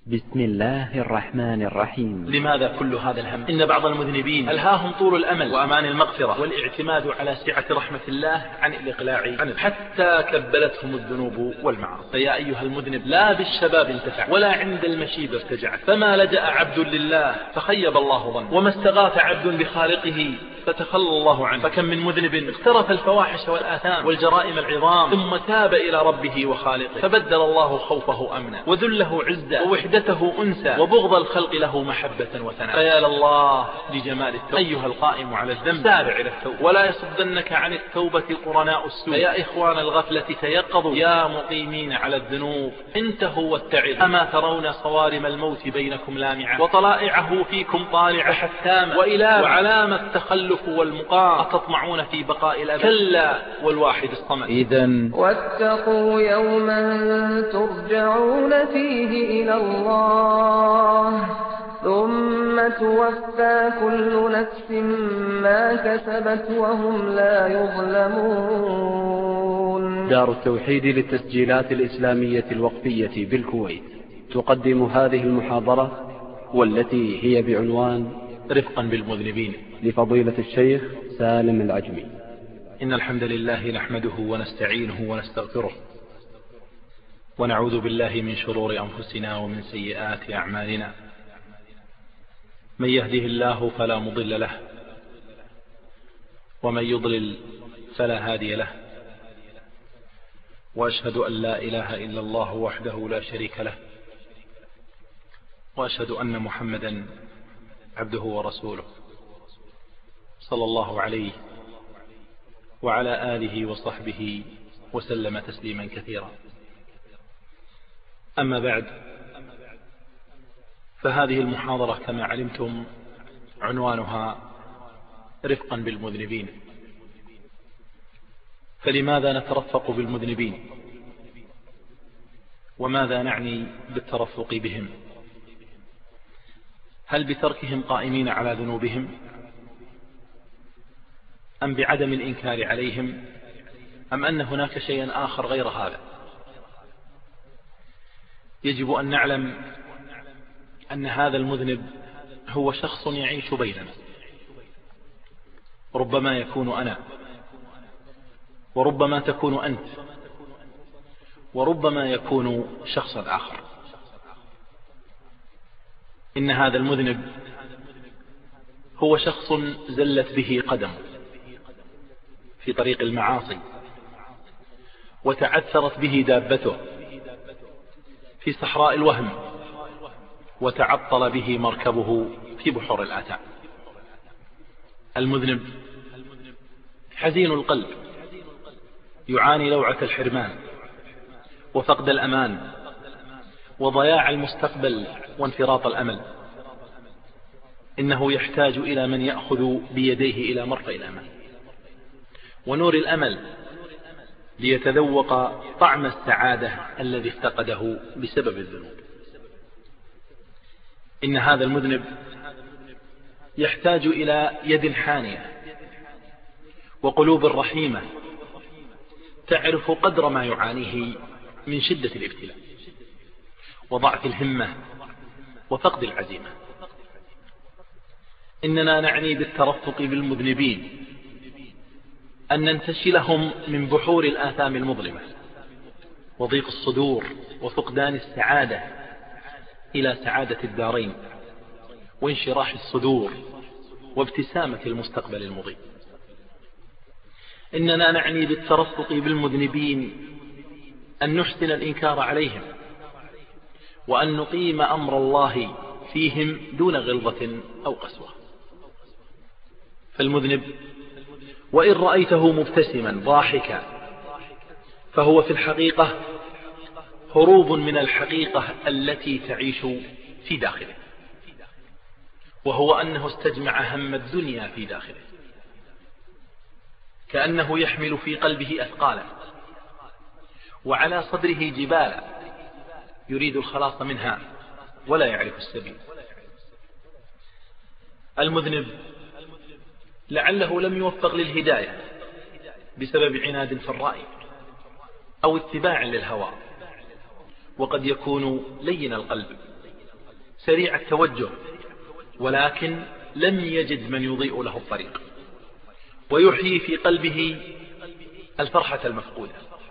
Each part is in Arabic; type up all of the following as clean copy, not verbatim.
بسم الله الرحمن الرحيم. لماذا كل هذا الهم؟ إن بعض المذنبين ألهاهم طول الأمل وأمان المغفرة والاعتماد على سعة رحمة الله عن الإقلاع عنه، حتى كبلتهم الذنوب والمعاصي. فيا أيها المذنب، لا بالشباب انتفع ولا عند المشيب ارتجع، فما لجأ عبد لله فخيب الله ظنه، وما استغاث عبد بخالقه فتخلى الله عنه. فكم من مذنب اقترف الفواحش والآثام والجرائم العظام ثم تاب إلى ربه وخالقه فبدل الله خوفه أمنا وذله عزا ووحدته أنسا وبغض الخلق له محبة وثناء. فيا لله لجمال التوبة. أيها القائم على الذنب، سارع إلى التوبة ولا يصدنك عن التوبة قرناء السوء. فيا إخوان الغفلة تيقظوا، يا مقيمين على الذنوب انتهوا واتعظوا. أما ترون صوارم الموت بينكم لامعة وطلائعه فيكم طالعة حتامة وإلى وعلام التخلف والمقام، أتطمعون في بقاء الأبد؟ كلا والواحد الصمد. إذن واتقوا يوما ترجعون فيه إلى الله ثم توفى كل نفس ما كسبت وهم لا يظلمون. دار التوحيد للتسجيلات الإسلامية الوقفية بالكويت تقدم هذه المحاضرة، والتي هي بعنوان رفقا بالمذنبين، لفضيلة الشيخ سالم العجمي. إن الحمد لله نحمده ونستعينه ونستغفره، ونعوذ بالله من شرور أنفسنا ومن سيئات أعمالنا. من يهده الله فلا مضل له، ومن يضلل فلا هادي له، وأشهد أن لا إله إلا الله وحده لا شريك له، وأشهد أن محمدا عبده ورسوله صلى الله عليه وعلى آله وصحبه وسلم تسليما كثيرا. أما بعد، فهذه المحاضرة كما علمتم عنوانها رفقا بالمذنبين. فلماذا نترفق بالمذنبين؟ وماذا نعني بالترفق بهم؟ هل بتركهم قائمين على ذنوبهم، أم بعدم الإنكار عليهم، أم أن هناك شيئا آخر غير هذا؟ يجب أن نعلم أن هذا المذنب هو شخص يعيش بيننا، ربما يكون أنا، وربما تكون أنت، وربما يكون شخصا آخر. إن هذا المذنب هو شخص زلت به قدم في طريق المعاصي، وتعثرت به دابته في صحراء الوهم، وتعطل به مركبه في بحور الآثام. المذنب حزين القلب، يعاني لوعة الحرمان وفقد الأمان وضياع المستقبل وانفراط الأمل. إنه يحتاج إلى من يأخذ بيديه إلى مرفأ الأمان ونور الأمل ليتذوق طعم السعادة الذي افتقده بسبب الذنوب. إن هذا المذنب يحتاج إلى يد حانية وقلوب رحيمة تعرف قدر ما يعانيه من شدة الابتلاء وضعف الهمة وفقد العزيمة. إننا نعني بالترفق بالمذنبين أن ننتشلهم من بحور الآثام المظلمة وضيق الصدور وفقدان السعادة إلى سعادة الدارين وانشراح الصدور وابتسامة المستقبل المضيء. إننا نعني بالترفق بالمذنبين أن نحسن الإنكار عليهم، وأن نقيم أمر الله فيهم دون غلظة أو قسوة. فالمذنب وإن رأيته مبتسما ضاحكا فهو في الحقيقة هروب من الحقيقة التي تعيش في داخله، وهو أنه استجمع هم الدنيا في داخله، كأنه يحمل في قلبه أثقالا وعلى صدره جبالا يريد الخلاص منها ولا يعرف السبيل. المذنب لعله لم يوفق للهداية بسبب عناد في الرأي أو اتباع للهوى، وقد يكون لين القلب سريع التوجه، ولكن لم يجد من يضيء له الطريق ويحيي في قلبه الفرحة المفقودة.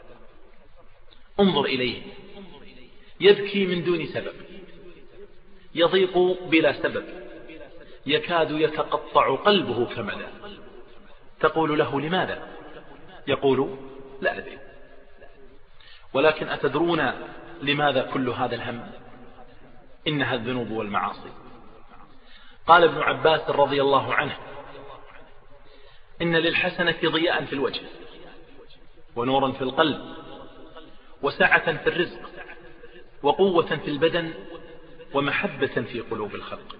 انظر إليه يبكي من دون سبب، يضيق بلا سبب، يكاد يتقطع قلبه كمدا. تقول له لماذا؟ يقول لا أدري. ولكن أتدرون لماذا كل هذا الهم؟ إنها الذنوب والمعاصي. قال ابن عباس رضي الله عنه: إن للحسنة ضياء في الوجه، ونورا في القلب، وسعة في الرزق، وقوة في البدن، ومحبة في قلوب الخلق.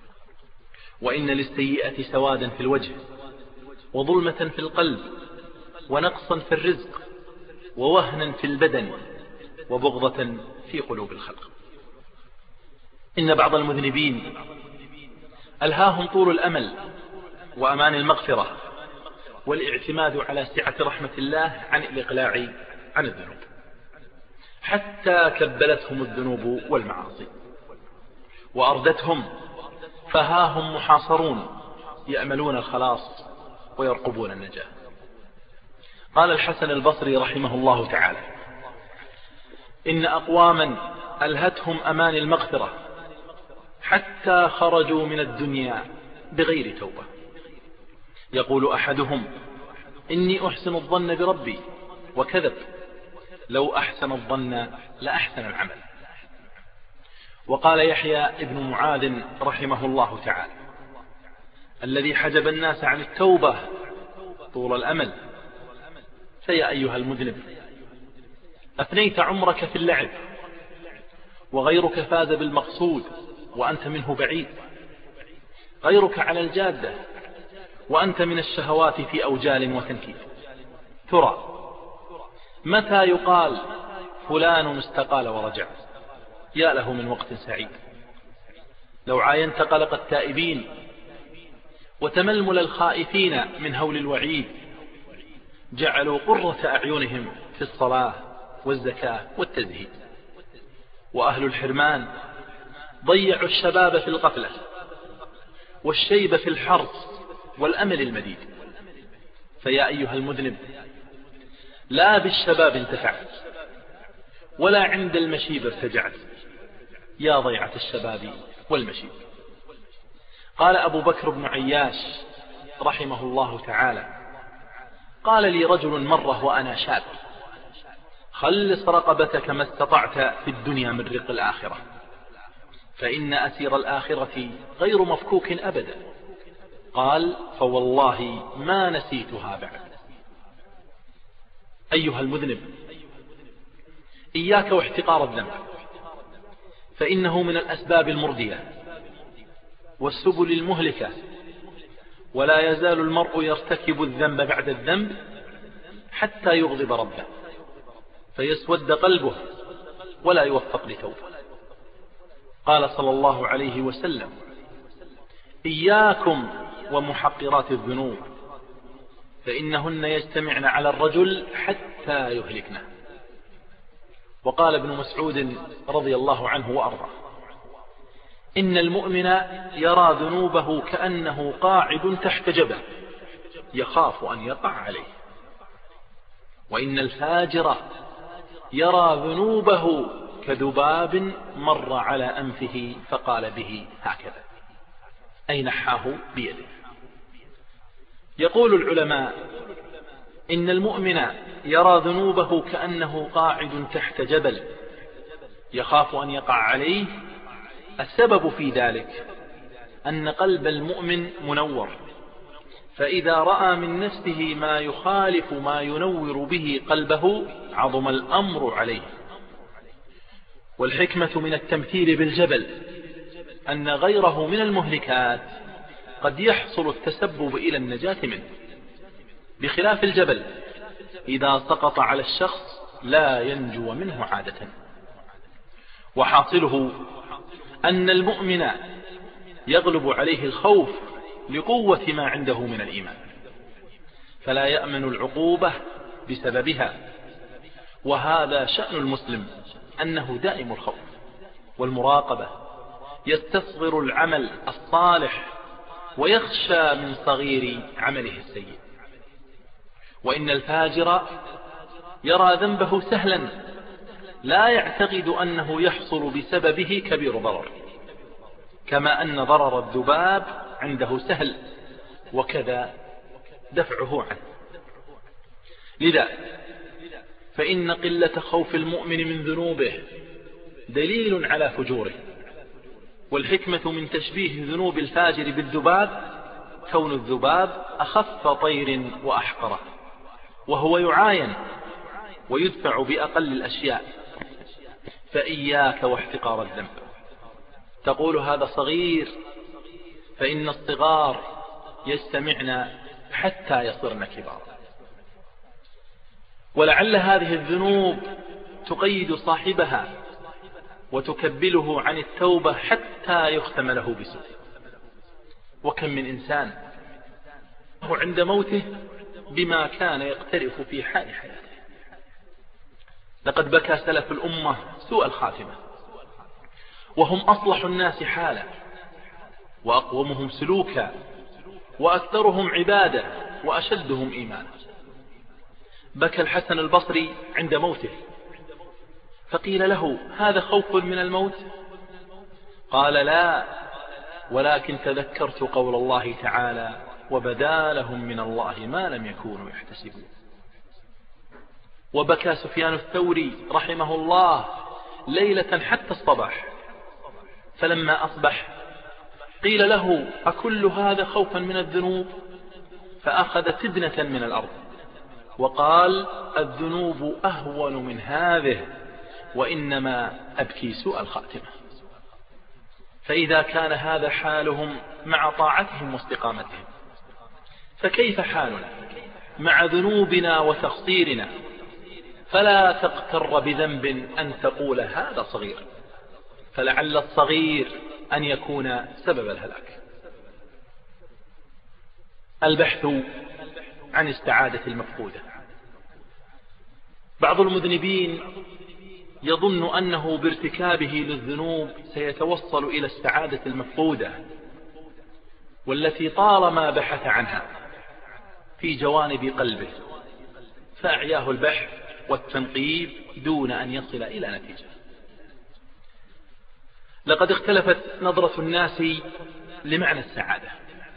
وإن للسيئة سوادا في الوجه، وظلمة في القلب، ونقصا في الرزق، ووهنا في البدن، وبغضة في قلوب الخلق. إن بعض المذنبين ألهاهم طول الأمل وأمان المغفرة والاعتماد على سعة رحمة الله عن الإقلاع عن الذنوب، حتى كبلتهم الذنوب والمعاصي وأردتهم، فها هم محاصرون يأملون الخلاص ويرقبون النجاة. قال الحسن البصري رحمه الله تعالى: إن أقواما ألهتهم أمان المغفرة حتى خرجوا من الدنيا بغير توبة. يقول أحدهم: إني أحسن الظن بربي، وكذب، لو أحسن الظن لأحسن العمل. وقال يحيى ابن معاذ رحمه الله تعالى: الذي حجب الناس عن التوبة طول الأمل. فيا أيها المذنب، أفنيت عمرك في اللعب، وغيرك فاز بالمقصود وأنت منه بعيد. غيرك على الجادة وأنت من الشهوات في أوجال وتنكيل. ترى متى يقال فلان استقال ورجع؟ يا له من وقت سعيد. لو عاينت قلق التائبين وتململ الخائفين من هول الوعيد، جعلوا قرة أعينهم في الصلاة والزكاة والتزهيد. وأهل الحرمان ضيعوا الشباب في الغفلة، والشيب في الحرص والأمل المديد. فيا أيها المذنب، لا بالشباب انتفعت، ولا عند المشيب ارتجعت، يا ضيعة الشباب والمشيب. قال أبو بكر بن عياش رحمه الله تعالى: قال لي رجل مرة وأنا شاب: خلص رقبتك ما استطعت في الدنيا من رق الآخرة، فإن الآخرة غير مفكوك أبدا. قال: فوالله ما نسيتها بعد. أيها المذنب، إياك واحتقار الذنب، فإنه من الأسباب المردية والسبل المهلكة، ولا يزال المرء يرتكب الذنب بعد الذنب حتى يغضب ربه فيسود قلبه ولا يوفق لتوبة. قال صلى الله عليه وسلم: إياكم ومحقرات الذنوب، فإنهن يجتمعن على الرجل حتى يهلكنه. وقال ابن مسعود رضي الله عنه وأرضاه: إن المؤمن يرى ذنوبه كأنه قاعد تحت جبل يخاف أن يقع عليه، وإن الفاجر يرى ذنوبه كذباب مر على أنفه فقال به هكذا، أي نحاه بيده. يقول العلماء: إن المؤمن يرى ذنوبه كأنه قاعد تحت جبل يخاف أن يقع عليه. السبب في ذلك أن قلب المؤمن منور، فإذا رأى من نفسه ما يخالف ما ينور به قلبه عظم الأمر عليه. والحكمة من التمثيل بالجبل أن غيره من المهلكات قد يحصل التسبب إلى النجاة منه، بخلاف الجبل إذا سقط على الشخص لا ينجو منه عادة. وحاصله أن المؤمن يغلب عليه الخوف لقوة ما عنده من الإيمان، فلا يأمن العقوبة بسببها. وهذا شأن المسلم، أنه دائم الخوف والمراقبة، يستصغر العمل الصالح ويخشى من صغير عمله السيء. وإن الفاجر يرى ذنبه سهلا لا يعتقد أنه يحصل بسببه كبير ضرر، كما أن ضرر الذباب عنده سهل وكذا دفعه عنه. لذا فإن قلة خوف المؤمن من ذنوبه دليل على فجوره. والحكمة من تشبيه ذنوب الفاجر بالذباب كون الذباب أخف طير وأحقره، وهو يعاين ويدفع بأقل الأشياء. فإياك واحتقار الذنب. تقول هذا صغير، فإن الصغار يجتمعن حتى يصرن كبارا. ولعل هذه الذنوب تقيد صاحبها وتكبله عن التوبة حتى يختم له بسوء. وكم من إنسان هو عند موته بما كان يقترف في حال حياته. لقد بكى سلف الأمة سوء الخاتمة، وهم أصلح الناس حالا وأقومهم سلوكا وأكثرهم عبادة وأشدهم إيمانا. بكى الحسن البصري عند موته، فقيل له: هذا خوف من الموت؟ قال: لا، ولكن تذكرت قول الله تعالى: وبدا لهم من الله ما لم يكونوا يحتسبون. وبكى سفيان الثوري رحمه الله ليلة حتى الصباح، فلما أصبح قيل له: أكل هذا خوفا من الذنوب؟ فأخذ تدنة من الأرض وقال: الذنوب أهون من هذه، وإنما أبكي سوء الخاتمة. فإذا كان هذا حالهم مع طاعتهم واستقامتهم، فكيف حالنا مع ذنوبنا وتقصيرنا؟ فلا تغتر بذنب أن تقول هذا صغير، فلعل الصغير أن يكون سبب الهلاك. البحث عن السعادة المفقودة. بعض المذنبين يظن أنه بارتكابه للذنوب سيتوصل إلى السعادة المفقودة، والتي طالما بحث عنها في جوانب قلبه، فأعياه البحث والتنقيب دون أن يصل إلى نتيجة. لقد اختلفت نظرة الناس لمعنى السعادة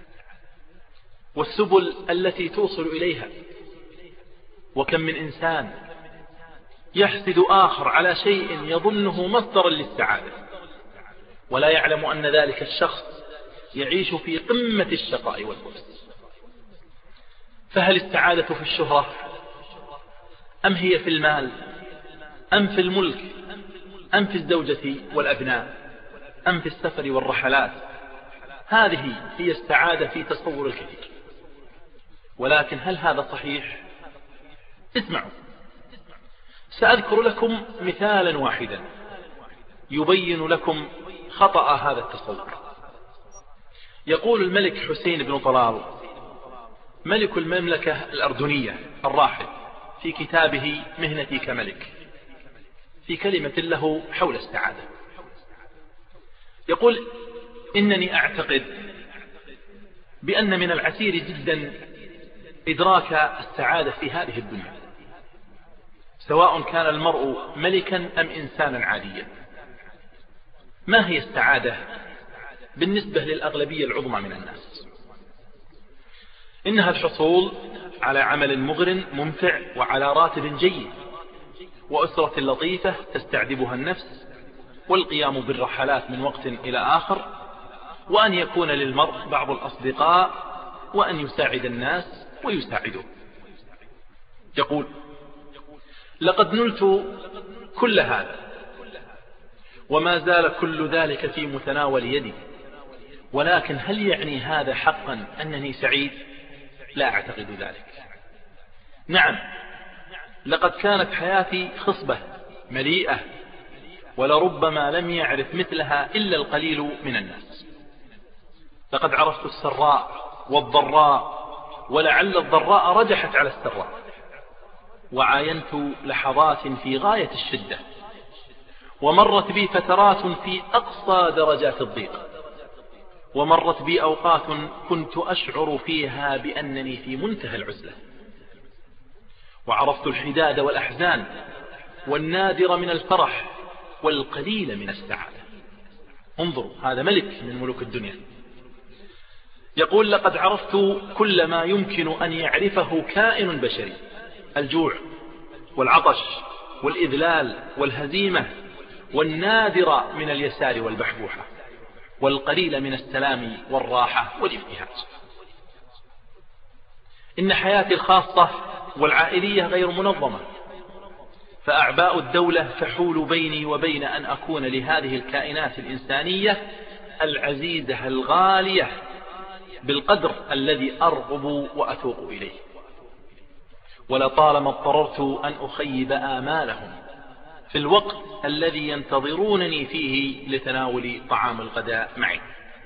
والسبل التي توصل إليها. وكم من إنسان يحسد آخر على شيء يظنه مصدرا للسعادة، ولا يعلم أن ذلك الشخص يعيش في قمة الشقاء والبؤس. فهل السعادة في الشهرة، أم هي في المال، أم في الملك، أم في الزوجة والأبناء، أم في السفر والرحلات؟ هذه هي السعادة في تصور الكثير. ولكن هل هذا صحيح؟ اسمعوا، سأذكر لكم مثالا واحدا يبين لكم خطأ هذا التصور. يقول الملك حسين بن طلال ملك المملكة الأردنية الراحل في كتابه مهنتي كملك في كلمة له حول السعادة، يقول: إنني أعتقد بأن من العسير جدا إدراك السعادة في هذه الدنيا، سواء كان المرء ملكا أم إنسانا عاديا. ما هي السعادة بالنسبة للأغلبية العظمى من الناس؟ إنها الحصول على عمل مغر ممتع وعلى راتب جيد وأسرة لطيفة تستعذبها النفس، والقيام بالرحلات من وقت إلى آخر، وأن يكون للمرء بعض الأصدقاء، وأن يساعد الناس ويساعده. يقول: لقد نلت كل هذا وما زال كل ذلك في متناول يدي، ولكن هل يعني هذا حقا أنني سعيد؟ لا أعتقد ذلك. نعم، لقد كانت حياتي خصبة مليئة، ولربما لم يعرف مثلها إلا القليل من الناس. لقد عرفت السراء والضراء، ولعل الضراء رجحت على السراء، وعاينت لحظات في غاية الشدة، ومرت بي فترات في أقصى درجات الضيق، ومرت بي أوقات كنت أشعر فيها بأنني في منتهى العزلة، وعرفت الحداد والأحزان والنادر من الفرح والقليل من السعادة. انظروا، هذا ملك من ملوك الدنيا يقول: لقد عرفت كل ما يمكن أن يعرفه كائن بشري: الجوع والعطش والإذلال والهزيمة، والنادر من اليسار والبحبوحة، والقليل من السلام والراحة والابتهاج. إن حياتي الخاصة والعائلية غير منظمة، فأعباء الدولة تحول بيني وبين أن أكون لهذه الكائنات الإنسانية العزيزة الغالية بالقدر الذي أرغب وأتوق إليه. ولطالما اضطررت أن أخيب آمالهم في الوقت الذي ينتظرونني فيه لتناول طعام الغداء معي،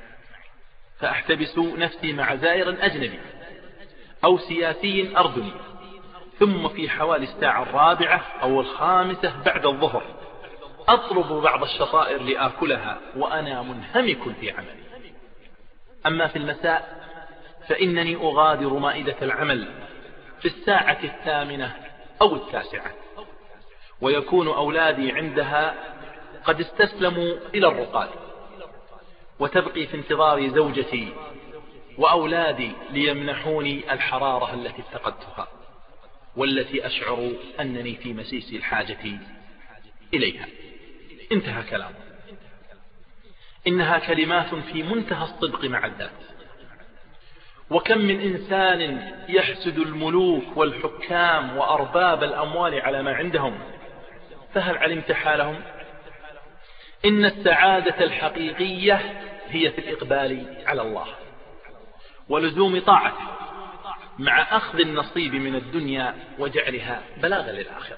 فأحتبس نفسي مع زائر أجنبي أو سياسي أردني، ثم في حوالي الساعة 4 أو 5 بعد الظهر أطلب بعض الشطائر لآكلها وأنا منهمك في عملي. أما في المساء فإنني أغادر مائدة العمل في الساعة 8 أو 9، ويكون أولادي عندها قد استسلموا إلى الرقاد، وتبقي في انتظار زوجتي وأولادي ليمنحوني الحرارة التي افتقدتها والتي أشعر أنني في مسيس الحاجة إليها. انتهى كلامه. إنها كلمات في منتهى الصدق مع الذات. وكم من إنسان يحسد الملوك والحكام وأرباب الأموال على ما عندهم، فهل علمت حالهم؟ إن السعادة الحقيقية هي في الإقبال على الله ولزوم طاعته مع أخذ النصيب من الدنيا وجعلها بلاغا للآخرة.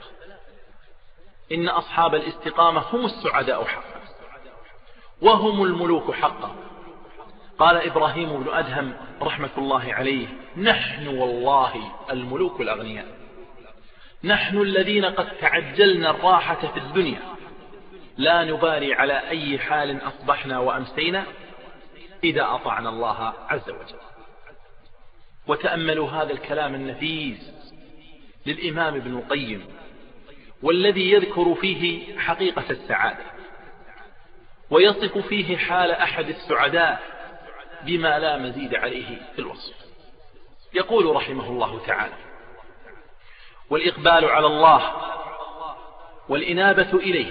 إن أصحاب الاستقامة هم السعداء حقا وهم الملوك حقا. قال إبراهيم بن أدهم رحمة الله عليه: نحن والله الملوك الأغنياء، نحن الذين قد تعجلنا الراحة في الدنيا، لا نبالي على أي حال أصبحنا وأمسينا إذا أطعنا الله عز وجل. وتأملوا هذا الكلام النفيس للإمام ابن القيم، والذي يذكر فيه حقيقة السعادة ويصف فيه حال أحد السعداء بما لا مزيد عليه في الوصف. يقول رحمه الله تعالى: والإقبال على الله والإنابة إليه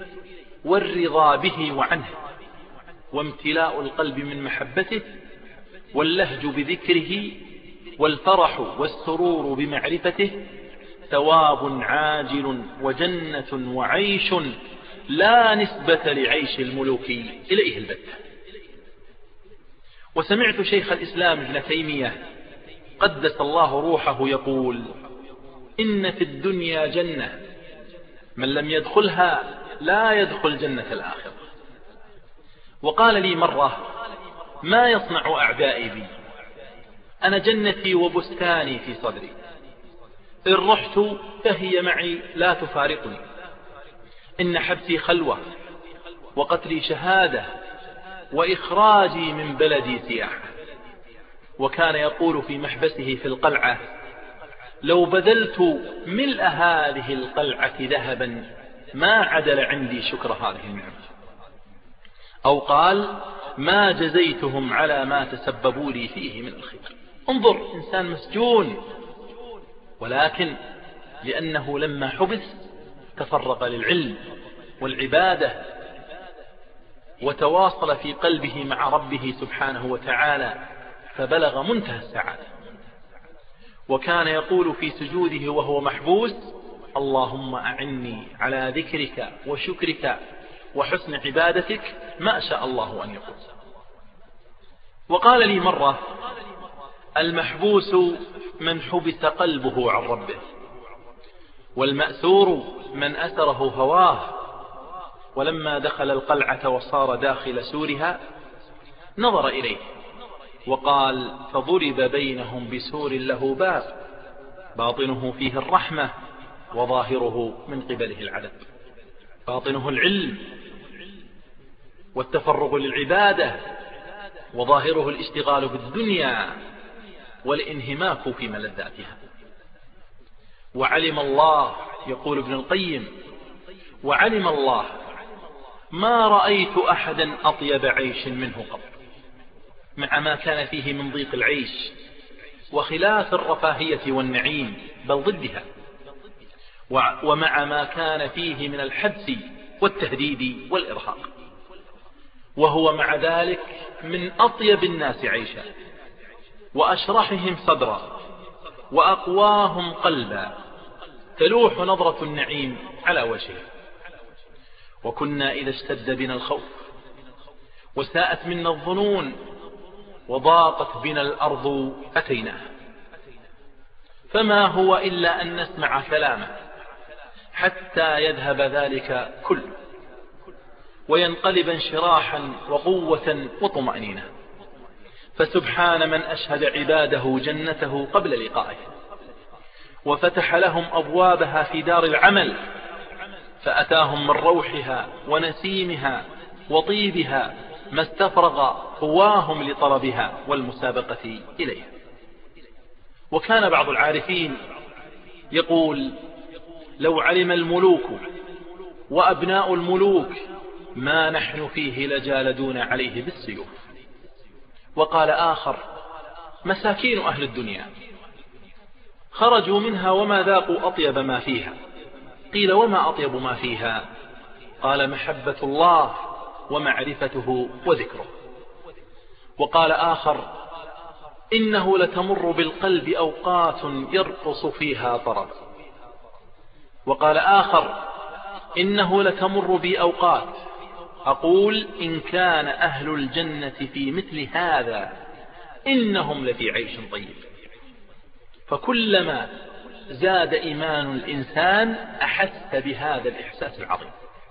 والرضا به وعنه وامتلاء القلب من محبته واللهج بذكره والفرح والسرور بمعرفته ثواب عاجل وجنة وعيش لا نسبة لعيش الملوك إليه البتة. وسمعت شيخ الإسلام ابن تيمية قدس الله روحه يقول: إن في الدنيا جنة من لم يدخلها لا يدخل جنة الآخرة. وقال لي مرة: ما يصنع أعدائي بي؟ أنا جنتي وبستاني في صدري، إن رحت فهي معي لا تفارقني، إن حبسي خلوة وقتلي شهادة وإخراجي من بلدي سياحة. وكان يقول في محبسه في القلعة: لو بذلت ملء هذه القلعة ذهبا ما عدل عندي شكر هذه النعمة. أو قال: ما جزيتهم على ما تسببوا لي فيه من الخير. انظر، إنسان مسجون، ولكن لأنه لما حبس تفرغ للعلم والعبادة وتواصل في قلبه مع ربه سبحانه وتعالى فبلغ منتهى السعادة. وكان يقول في سجوده وهو محبوس: اللهم أعني على ذكرك وشكرك وحسن عبادتك ما شاء الله أن يقول. وقال لي مرة: المحبوس من حبس قلبه عن ربه، والمأسور من أسره هواه. ولما دخل القلعة وصار داخل سورها نظر إليه وقال: فضرب بينهم بسور له باب باطنه فيه الرحمة وظاهره من قبله العذاب. باطنه العلم والتفرغ للعبادة، وظاهره الاشتغال بالدنيا والانهماك في ملذاتها. وعلم الله، يقول ابن القيم: وعلم الله ما رأيت أحدا أطيب عيش منه قط، مع ما كان فيه من ضيق العيش وخلاف الرفاهية والنعيم، بل ضدها، ومع ما كان فيه من الحبس والتهديد والإرهاق، وهو مع ذلك من أطيب الناس عيشا وأشرحهم صدرا وأقواهم قلبا، تلوح نظرة النعيم على وجهه. وكنا إذا اشتد بنا الخوف وساءت منا الظنون وضاقت بنا الأرض أتيناه، فما هو إلا أن نسمع كلامه حتى يذهب ذلك كله وينقلب انشراحا وقوة وطمأنينة. فسبحان من أشهد عباده جنته قبل لقائه، وفتح لهم أبوابها في دار العمل، فأتاهم من روحها ونسيمها وطيبها ما استفرغ قواهم لطلبها والمسابقة إليها. وكان بعض العارفين يقول: لو علم الملوك وأبناء الملوك ما نحن فيه لجالدون عليه بالسيوف. وقال آخر: مساكين أهل الدنيا خرجوا منها وما ذاقوا أطيب ما فيها. قيل: وما أطيب ما فيها؟ قال: محبة الله ومعرفته وذكره. وقال آخر: إنه لتمر بالقلب أوقات يرقص فيها طرب. وقال آخر: إنه لتمر بي أوقات أقول إن كان أهل الجنة في مثل هذا إنهم لفي عيش طيب. فكلما زاد إيمان الإنسان أحس بهذا الإحساس العظيم.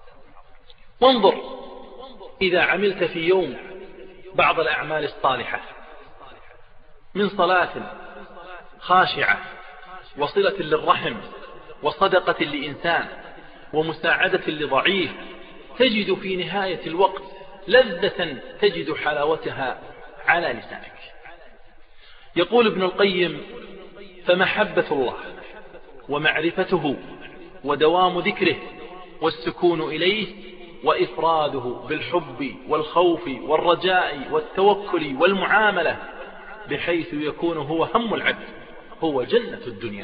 وانظر، إذا عملت في يوم بعض الأعمال الصالحة من صلاة خاشعة وصلة للرحم وصدقة لإنسان ومساعدة لضعيف، تجد في نهاية الوقت لذة تجد حلاوتها على لسانك. يقول ابن القيم: فمحبة الله ومعرفته ودوام ذكره والسكون إليه وإفراده بالحب والخوف والرجاء والتوكل والمعاملة بحيث يكون هو هم العبد، هو جنة الدنيا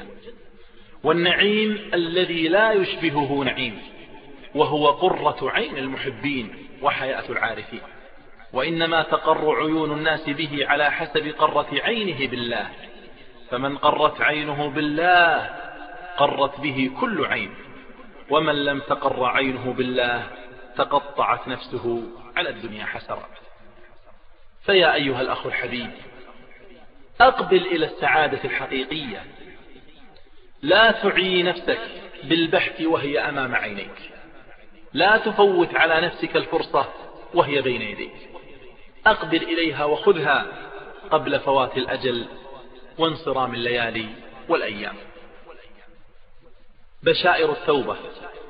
والنعيم الذي لا يشبهه نعيم، وهو قرة عين المحبين وحياة العارفين. وإنما تقر عيون الناس به على حسب قرة عينه بالله، فمن قرت عينه بالله قرت به كل عين، ومن لم تقر عينه بالله تقطعت نفسه على الدنيا حسرات. فيا أيها الأخ الحبيب، أقبل إلى السعادة الحقيقية، لا تعي نفسك بالبحث وهي أمام عينيك، لا تفوت على نفسك الفرصة وهي بين يديك، أقبل إليها وخذها قبل فوات الأجل وانصرام الليالي والأيام. بشائر التوبة.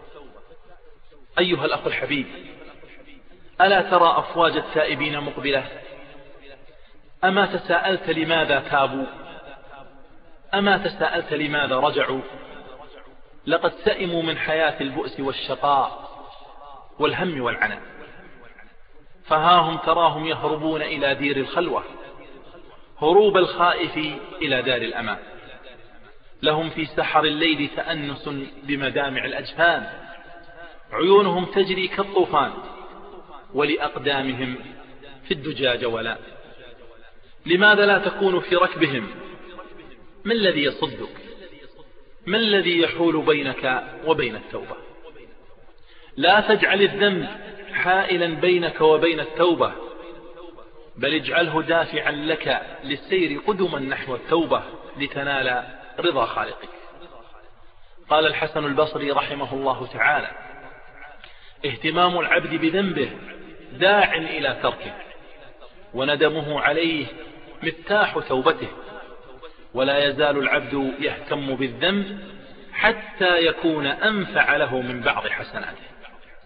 أيها الأخ الحبيب، ألا ترى أفواج التائبين مقبلة؟ أما تساءلت لماذا تابوا؟ أما تساءلت لماذا رجعوا؟ لقد سئموا من حياة البؤس والشقاء والهم والعناء، فهاهم تراهم يهربون إلى دير الخلوة هروب الخائف إلى دار الأمان. لهم في سحر الليل تأنس بمدامع الأجفان، عيونهم تجري كالطوفان، ولأقدامهم في الدجى جولاء. لماذا لا تكون في ركبهم؟ ما الذي يصدك؟ ما الذي يحول بينك وبين التوبة؟ لا تجعل الذنب حائلا بينك وبين التوبة، بل اجعله دافعا لك للسير قدما نحو التوبة لتنال رضا خالقك. قال الحسن البصري رحمه الله تعالى: اهتمام العبد بذنبه داع إلى تركه، وندمه عليه مفتاح توبته، ولا يزال العبد يهتم بالذنب حتى يكون أنفع له من بعض حسناته.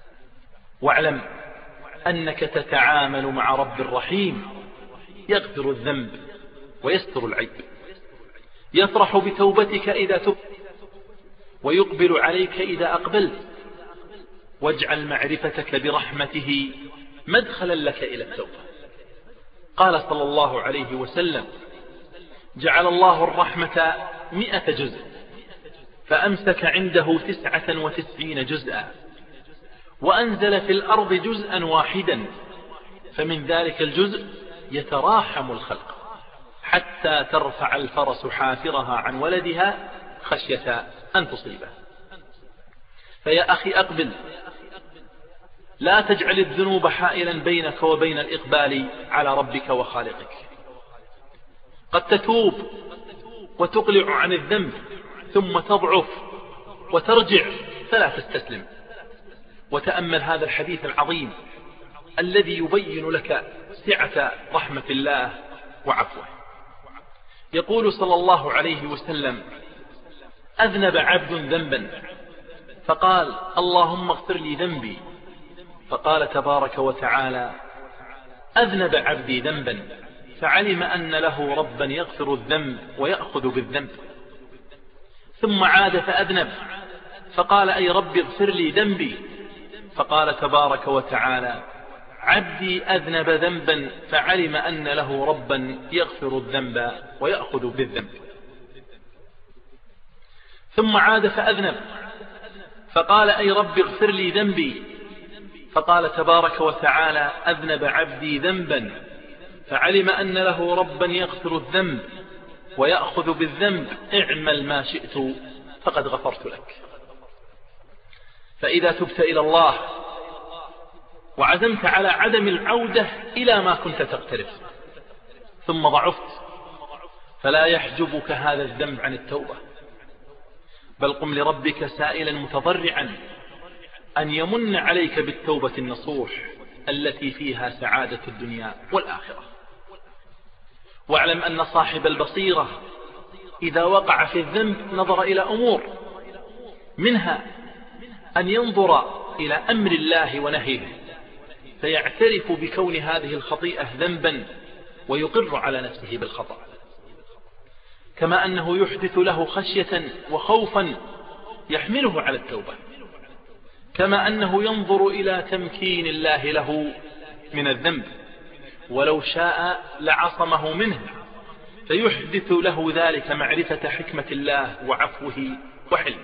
واعلم أنك تتعامل مع رب رحيم يغفر الذنب ويستر العيب، يفرح بتوبتك إذا تبت ويقبل عليك إذا أقبلت. واجعل معرفتك برحمته مدخلا لك إلى التوبة. قال صلى الله عليه وسلم: جعل الله الرحمة 100 جزء فأمسك عنده 99 جزءا، وأنزل في الأرض جزءا واحدا، فمن ذلك الجزء يتراحم الخلق حتى ترفع الفرس حافرها عن ولدها خشية أن تصيبه. فيا أخي أقبل، لا تجعل الذنوب حائلا بينك وبين الإقبال على ربك وخالقك. قد تتوب وتقلع عن الذنب ثم تضعف وترجع، فلا تستسلم. وتأمل هذا الحديث العظيم الذي يبين لك سعة رحمة الله وعفوه. يقول صلى الله عليه وسلم: أذنب عبد ذنبا فقال: اللهم اغفر لي ذنبي، فقال تبارك وتعالى: أذنب عبدي ذنبا فعلم أن له ربا يغفر الذنب ويأخذ بالذنب. ثم عاد فأذنب فقال: أي رب اغفر لي ذنبي، فقال تبارك وتعالى: عبدي أذنب ذنبا فعلم أن له ربا يغفر الذنب ويأخذ بالذنب. ثم عاد فأذنب فقال: أي رب اغفر لي ذنبي، فقال تبارك وتعالى: أذنب عبدي ذنبا فعلم أن له ربا يغفر الذنب ويأخذ بالذنب، اعمل ما شئت فقد غفرت لك. فإذا تبت إلى الله وعزمت على عدم العودة إلى ما كنت تقترف ثم ضعفت، فلا يحجبك هذا الذنب عن التوبة، بل قم لربك سائلا متضرعا أن يمن عليك بالتوبة النصوح التي فيها سعادة الدنيا والآخرة. واعلم أن صاحب البصيرة إذا وقع في الذنب نظر إلى أمور، منها أن ينظر إلى أمر الله ونهيه فيعترف بكون هذه الخطيئة ذنبا ويقر على نفسه بالخطأ، كما أنه يحدث له خشية وخوفا يحمله على التوبة، كما أنه ينظر إلى تمكين الله له من الذنب ولو شاء لعصمه منه، فيحدث له ذلك معرفة حكمة الله وعفوه وحلمه.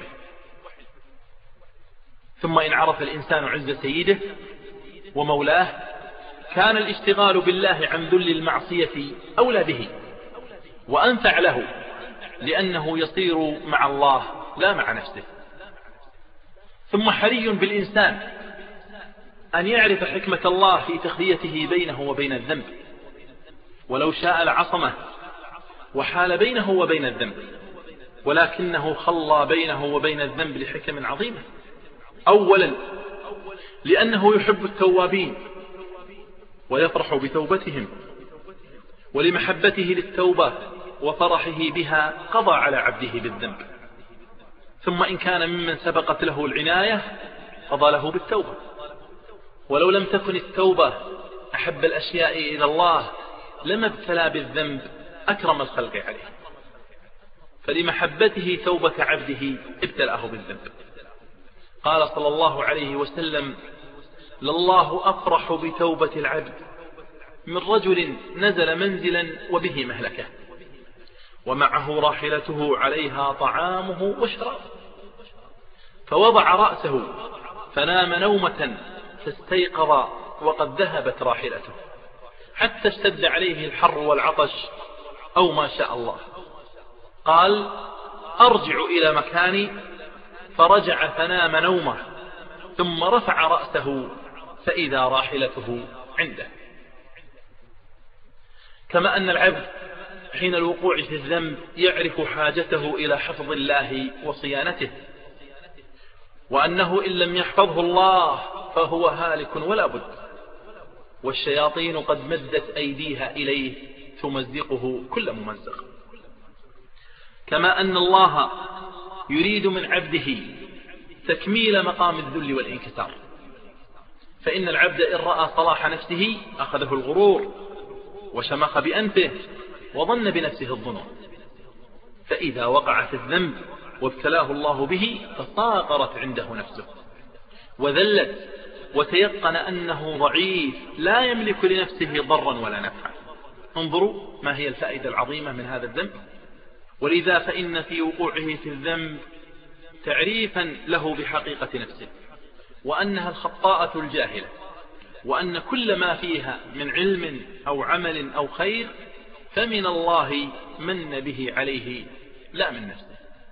ثم إن عرف الإنسان عز سيده ومولاه كان الاشتغال بالله عن ذل المعصية أولى به وأنفع له، لأنه يصير مع الله لا مع نفسه. ثم حري بالإنسان أن يعرف حكمة الله في تخليته بينه وبين الذنب، ولو شاء لعصمه وحال بينه وبين الذنب، ولكنه خلى بينه وبين الذنب لحكم عظيمة. أولا لأنه يحب التوابين ويفرح بتوبتهم، ولمحبته للتوبة وفرحه بها قضى على عبده بالذنب. ثم إن كان ممن سبقت له العناية قضى له بالتوبة، ولو لم تكن التوبة أحب الأشياء إلى الله لما ابتلى بالذنب أكرم الخلق عليه، فلمحبته توبة عبده ابتلاه بالذنب. قال صلى الله عليه وسلم: لله أفرح بتوبة العبد من رجل نزل منزلا وبه مهلكة ومعه راحلته عليها طعامه وشرابه، فوضع رأسه فنام نومة فاستيقظ وقد ذهبت راحلته حتى اشتد عليه الحر والعطش أو ما شاء الله، قال: أرجع إلى مكاني، فرجع فنام نومه ثم رفع رأسه فإذا راحلته عنده. كما أن العبد حين الوقوع في الذنب يعرف حاجته إلى حفظ الله وصيانته، وأنه إن لم يحفظه الله فهو هالك ولا بد، والشياطين قد مدت أيديها إليه تمزقه كل ممزق. كما أن الله يريد من عبده تكميل مقام الذل والانكسار، فإن العبد إن رأى صلاح نفسه أخذه الغرور وشمخ بأنفه وظن بنفسه الظنون، فإذا وقع في الذنب وابتلاه الله به تصاغرت عنده نفسه وذلت وتيقن أنه ضعيف لا يملك لنفسه ضرا ولا نفعا. انظروا ما هي الفائدة العظيمة من هذا الذنب. ولذا فإن في وقوعه في الذنب تعريفا له بحقيقة نفسه، وأنها الخطاءة الجاهلة، وأن كل ما فيها من علم أو عمل أو خير فمن الله من به عليه لا من نفسه.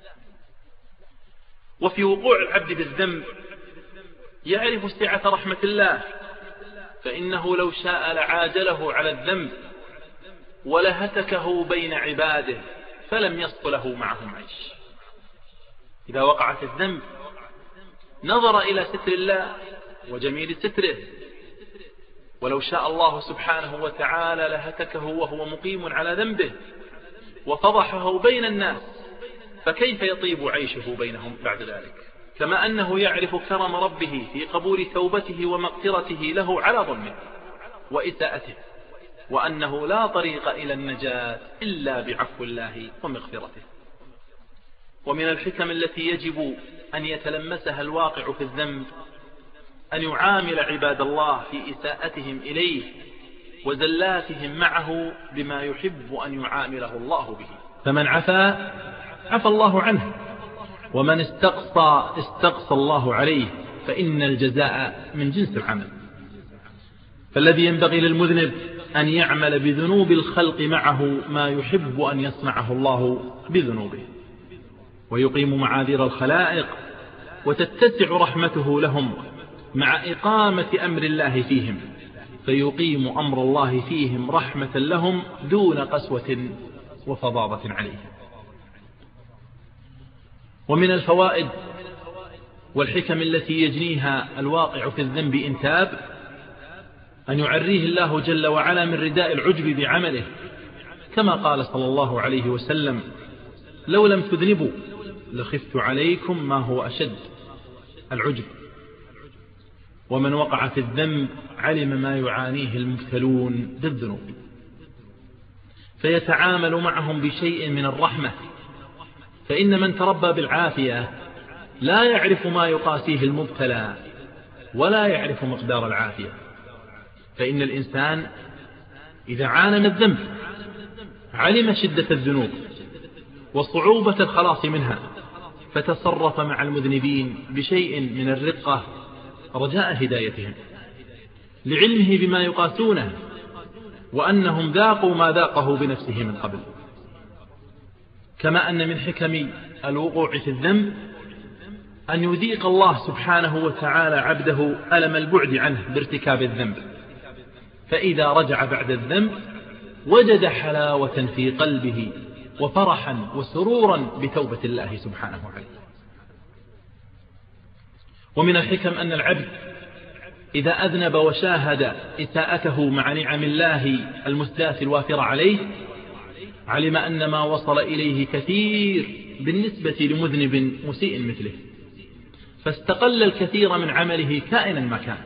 وفي وقوع العبد بالذنب يعرف سعة رحمة الله، فإنه لو شاء لعاجله على الذنب ولهتكه بين عباده فلم يصف له معهم عيش. إذا وقع في الذنب نظر إلى ستر الله وجميل ستره، ولو شاء الله سبحانه وتعالى لهتكه وهو مقيم على ذنبه وفضحه بين الناس، فكيف يطيب عيشه بينهم بعد ذلك؟ كما أنه يعرف كرم ربه في قبول توبته ومغفرته له على ظلمه وإساءته، وأنه لا طريق إلى النجاة إلا بعفو الله ومغفرته. ومن الحكم التي يجب أن يتلمسها الواقع في الذنب أن يعامل عباد الله في إساءتهم إليه وزلاتهم معه بما يحب أن يعامله الله به. فمن عفا عفى الله عنه، ومن استقصى استقصى الله عليه، فإن الجزاء من جنس العمل. فالذي ينبغي للمذنب أن يعمل بذنوب الخلق معه ما يحب أن يصنعه الله بذنوبه، ويقيم معاذير الخلائق وتتسع رحمته لهم مع إقامة أمر الله فيهم، فيقيم أمر الله فيهم رحمة لهم دون قسوة وفظاظة عليهم. ومن الفوائد والحكم التي يجنيها الواقع في الذنب إن تاب أن يعريه الله جل وعلا من رداء العجب بعمله، كما قال صلى الله عليه وسلم: لو لم تذنبوا لخفت عليكم ما هو أشد، العجب. ومن وقع في الذنب علم ما يعانيه المبتلون بالذنوب، فيتعامل معهم بشيء من الرحمة، فإن من تربى بالعافية لا يعرف ما يقاسيه المبتلى ولا يعرف مقدار العافية. فإن الإنسان إذا عانى من الذنب علم شدة الذنوب وصعوبة الخلاص منها، فتصرف مع المذنبين بشيء من الرقة رجاء هدايتهم، لعلمه بما يقاسونه وأنهم ذاقوا ما ذاقه بنفسه من قبل. كما أن من حكم الوقوع في الذنب أن يذيق الله سبحانه وتعالى عبده ألم البعد عنه بارتكاب الذنب، فإذا رجع بعد الذنب وجد حلاوة في قلبه وفرحا وسرورا بتوبة الله سبحانه عليه. ومن الحكم أن العبد إذا أذنب وشاهد إساءته مع نعم الله المسداة الوافرة عليه علم أن ما وصل إليه كثير بالنسبة لمذنب مسيء مثله، فاستقل الكثير من عمله كائنا ما كان.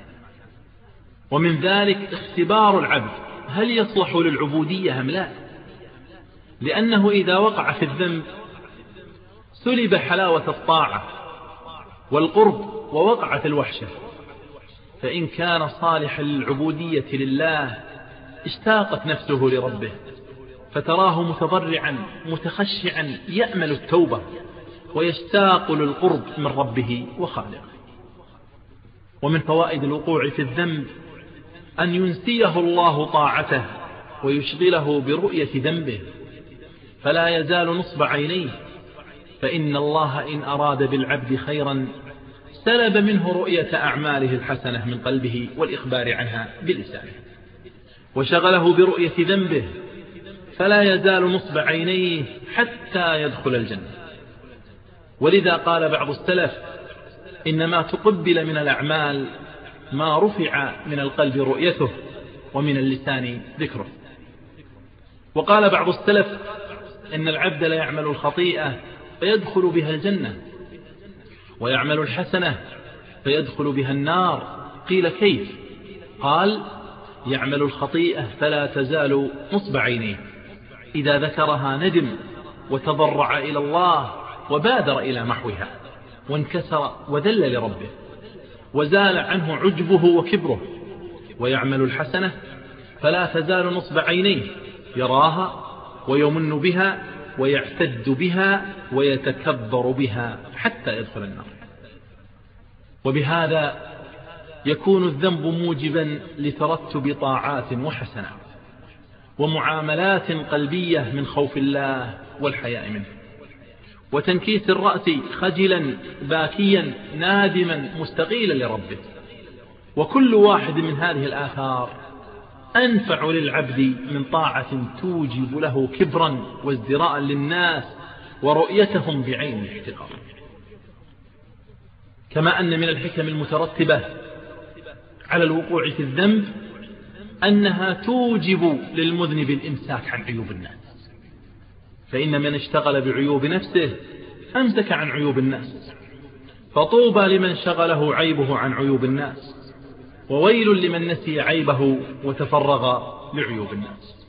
ومن ذلك اختبار العبد هل يصلح للعبودية أم لا، لأنه إذا وقع في الذنب سلب حلاوة الطاعة والقرب ووقعت الوحشة، فإن كان صالحا للعبودية لله اشتاقت نفسه لربه، فتراه متضرعا متخشعا يأمل التوبة ويشتاق للقرب من ربه وخالقه. ومن فوائد الوقوع في الذنب أن ينسيه الله طاعته ويشغله برؤية ذنبه، فلا يزال نصب عينيه، فإن الله إن أراد بالعبد خيرا سلب منه رؤية أعماله الحسنة من قلبه والإخبار عنها بلسانه، وشغله برؤية ذنبه، فلا يزال نصب عينيه حتى يدخل الجنة. ولذا قال بعض السلف: إنما تقبل من الأعمال ما رفع من القلب رؤيته ومن اللسان ذكره. وقال بعض السلف: إن العبد لا يعمل الخطيئة فيدخل بها الجنة، ويعمل الحسنة فيدخل بها النار، قيل كيف؟ قال يعمل الخطيئة فلا تزال نصب عينيه، إذا ذكرها ندم وتضرع إلى الله وبادر إلى محوها وانكسر وذل لربه وزال عنه عجبه وكبره. ويعمل الحسنة فلا تزال نصب عينيه، يراها ويمن بها ويعتد بها ويتكبر بها حتى يدخل النار. وبهذا يكون الذنب موجبا لترتب طاعات وحسنات ومعاملات قلبية من خوف الله والحياء منه، وتنكيس الرأس خجلا باكيا نادما مستقيلا لربه. وكل واحد من هذه الآثار أنفع للعبد من طاعة توجب له كبرا وازدراء للناس ورؤيتهم بعين الاحتقار. كما أن من الحكم المترتبة على الوقوع في الذنب أنها توجب للمذنب الإمساك عن عيوب الناس، فإن من اشتغل بعيوب نفسه أمسك عن عيوب الناس، فطوبى لمن شغله عيبه عن عيوب الناس، وويل لمن نسي عيبه وتفرغ لعيوب الناس.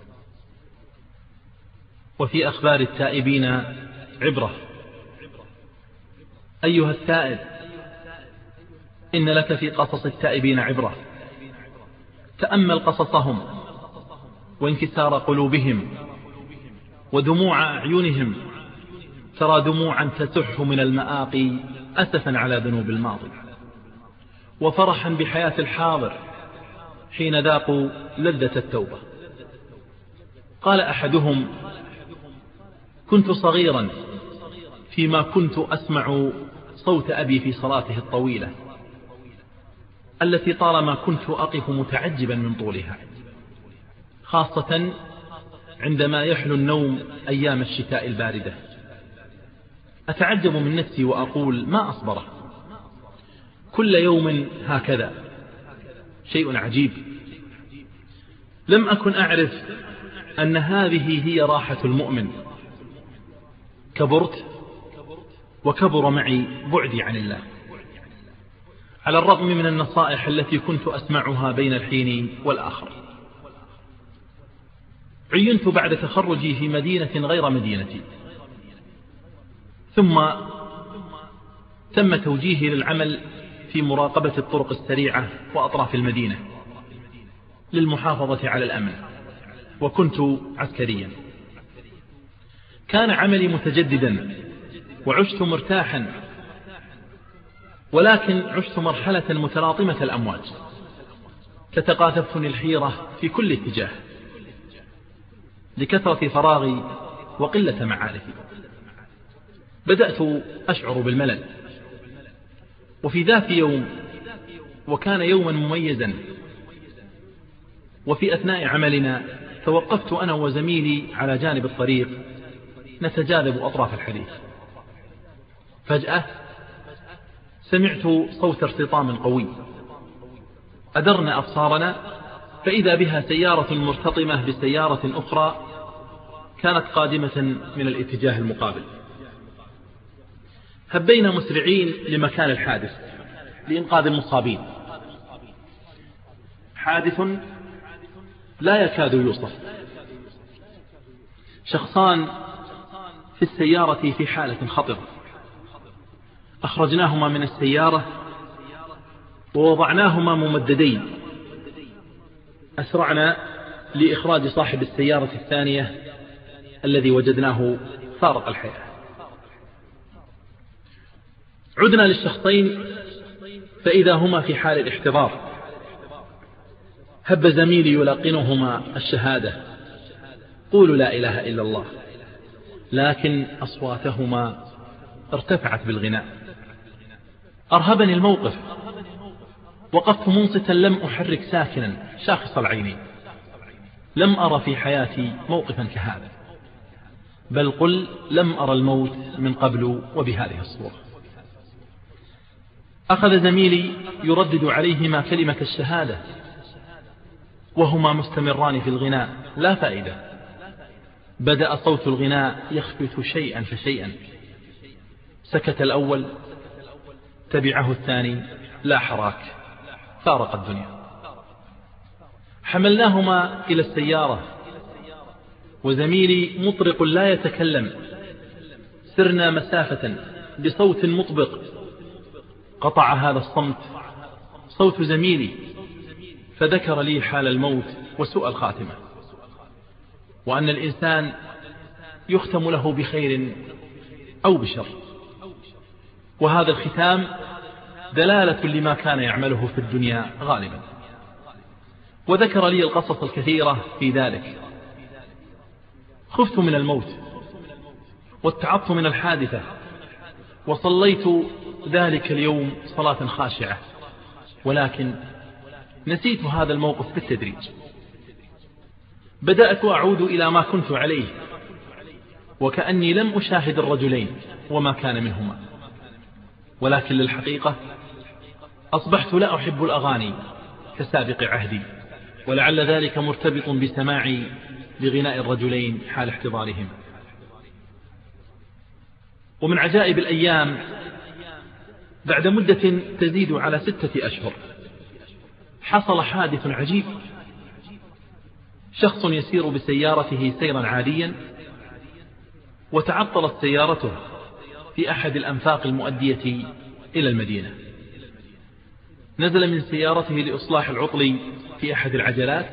وفي أخبار التائبين عبرة. أيها التائب، إن لك في قصص التائبين عبرة، تأمل قصصهم وانكسار قلوبهم ودموع أعينهم، ترى دموعا تسح من المآقي أسفا على ذنوب الماضي، وفرحا بحياة الحاضر حين ذاقوا لذة التوبة. قال أحدهم: كنت صغيرا فيما كنت أسمع صوت أبي في صلاته الطويلة التي طالما كنت أقف متعجبا من طولها، خاصة عندما يحلو النوم أيام الشتاء الباردة. أتعجب من نفسي وأقول: ما أصبره، كل يوم هكذا، شيء عجيب. لم أكن أعرف أن هذه هي راحة المؤمن. كبرت وكبر معي بعدي عن الله، على الرغم من النصائح التي كنت أسمعها بين الحين والآخر. عينت بعد تخرجي في مدينة غير مدينتي، ثم تم توجيهي للعمل في مراقبة الطرق السريعة وأطراف المدينة للمحافظة على الأمن، وكنت عسكريا. كان عملي متجددا وعشت مرتاحا، ولكن عشت مرحلة متلاطمة الأمواج، تتقاذفني الحيرة في كل اتجاه لكثرة فراغي وقلة معارفي. بدأت أشعر بالملل. وفي ذات يوم، وكان يوما مميزا، وفي أثناء عملنا توقفت أنا وزميلي على جانب الطريق نتجاذب أطراف الحديث. فجأة سمعت صوت ارتطام قوي، أدرنا أبصارنا فإذا بها سيارة مرتطمة بسيارة أخرى كانت قادمة من الاتجاه المقابل. هبينا مسرعين لمكان الحادث لإنقاذ المصابين. حادث لا يكاد يوصف. شخصان في السيارة في حالة خطرة، أخرجناهما من السيارة ووضعناهما ممددين. أسرعنا لإخراج صاحب السيارة الثانية الذي وجدناه فارق الحياة. عدنا للشخصين فإذا هما في حال الاحتضار. هب زميلي يلقنهما الشهادة: قولوا لا إله إلا الله. لكن أصواتهما ارتفعت بالغناء. أرهبني الموقف، وقفت منصتا لم أحرك ساكنا شاخص العينين. لم أرى في حياتي موقفا كهذا، بل قل لم أرى الموت من قبل وبهذه الصورة. أخذ زميلي يردد عليهما كلمة الشهادة وهما مستمران في الغناء، لا فائدة. بدأ صوت الغناء يخفت شيئا فشيئا. سكت الأول، تبعه الثاني، لا حراك. فارق الدنيا. حملناهما إلى السيارة وزميلي مطرق لا يتكلم. سرنا مسافة بصوت مطبق. قطع هذا الصمت صوت زميلي، فذكر لي حال الموت وسوء الخاتمة، وأن الإنسان يختم له بخير أو بشر، وهذا الختام دلالة لما كان يعمله في الدنيا غالبا. وذكر لي القصص الكثيرة في ذلك. خفت من الموت واتعظت من الحادثة، وصليت ذلك اليوم صلاة خاشعة، ولكن نسيت هذا الموقف بالتدريج. بدأت أعود إلى ما كنت عليه، وكأني لم أشاهد الرجلين وما كان منهما، ولكن للحقيقة أصبحت لا أحب الأغاني كسابق عهدي، ولعل ذلك مرتبط بسماعي لغناء الرجلين حال احتضارهم. ومن عجائب الأيام، بعد مدة تزيد على 6 أشهر، حصل حادث عجيب. شخص يسير بسيارته سيرا عاديا، وتعطلت سيارته في أحد الأنفاق المؤدية إلى المدينة. نزل من سيارته لإصلاح العطل في أحد العجلات.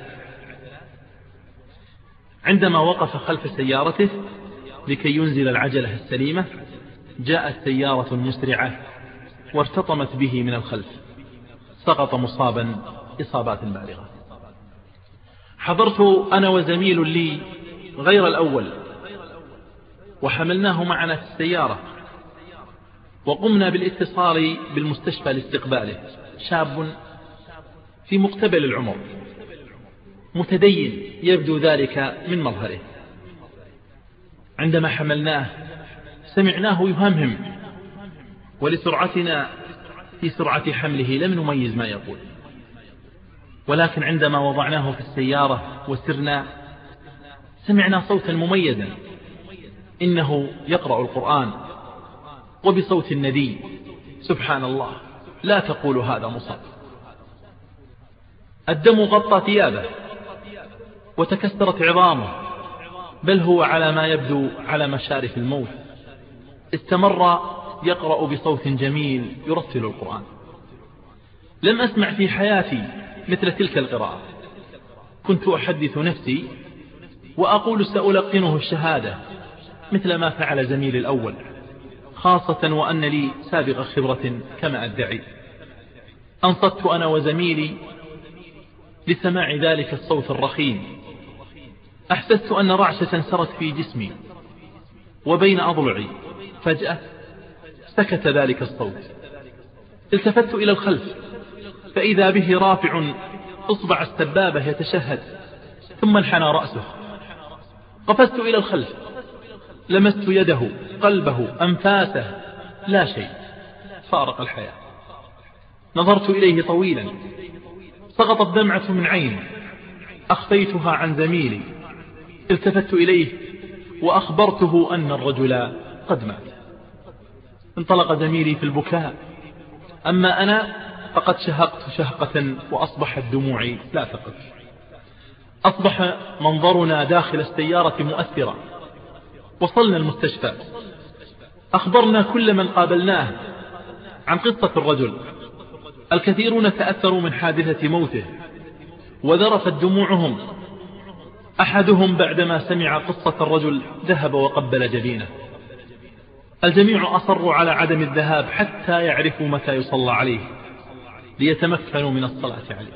عندما وقف خلف سيارته لكي ينزل العجلة السليمة، جاءت سيارة مسرعة وارتطمت به من الخلف، سقط مصابا إصابات بالغة. حضرت أنا وزميل لي غير الأول، وحملناه معنا في السيارة، وقمنا بالاتصال بالمستشفى لاستقباله. شاب في مقتبل العمر، متدين يبدو ذلك من مظهره. عندما حملناه سمعناه يهمهم، ولسرعتنا في سرعة حمله لم نميز ما يقول، ولكن عندما وضعناه في السيارة وسرنا سمعنا صوتا مميزا، إنه يقرأ القرآن وبصوت ندي. سبحان الله، لا تقول هذا مصاب. الدم غطى ثيابه وتكسرت عظامه، بل هو على ما يبدو على مشارف الموت. استمر يقرأ بصوت جميل يرتل القرآن. لم أسمع في حياتي مثل تلك القراءة. كنت أحدث نفسي وأقول سألقنه الشهادة مثل ما فعل زميلي الأول، خاصة وأن لي سابق خبرة كما أدعي. أنصت أنا وزميلي لسماع ذلك الصوت الرخيم. أحسست أن رعشة سرت في جسمي وبين أضلعي. فجأة سكت ذلك الصوت. التفت إلى الخلف، فإذا به رافع إصبع السبابة يتشهد، ثم انحنى رأسه. قفزت إلى الخلف، لمست يده، قلبه، أنفاسه، لا شيء، فارق الحياة. نظرت إليه طويلا، سقطت دمعة من عيني، أخفيتها عن زميلي. التفت إليه وأخبرته أن الرجل قد مات. انطلق زميلي في البكاء، أما أنا فقد شهقت شهقة وأصبحت دموعي لا تقف. أصبح منظرنا داخل السيارة مؤثرا. وصلنا المستشفى، أخبرنا كل من قابلناه عن قصة الرجل. الكثيرون تأثروا من حادثة موته وذرفت دموعهم. أحدهم بعدما سمع قصة الرجل ذهب وقبل جبينه. الجميع أصروا على عدم الذهاب حتى يعرفوا متى يصلى عليه ليتمكنوا من الصلاة عليه.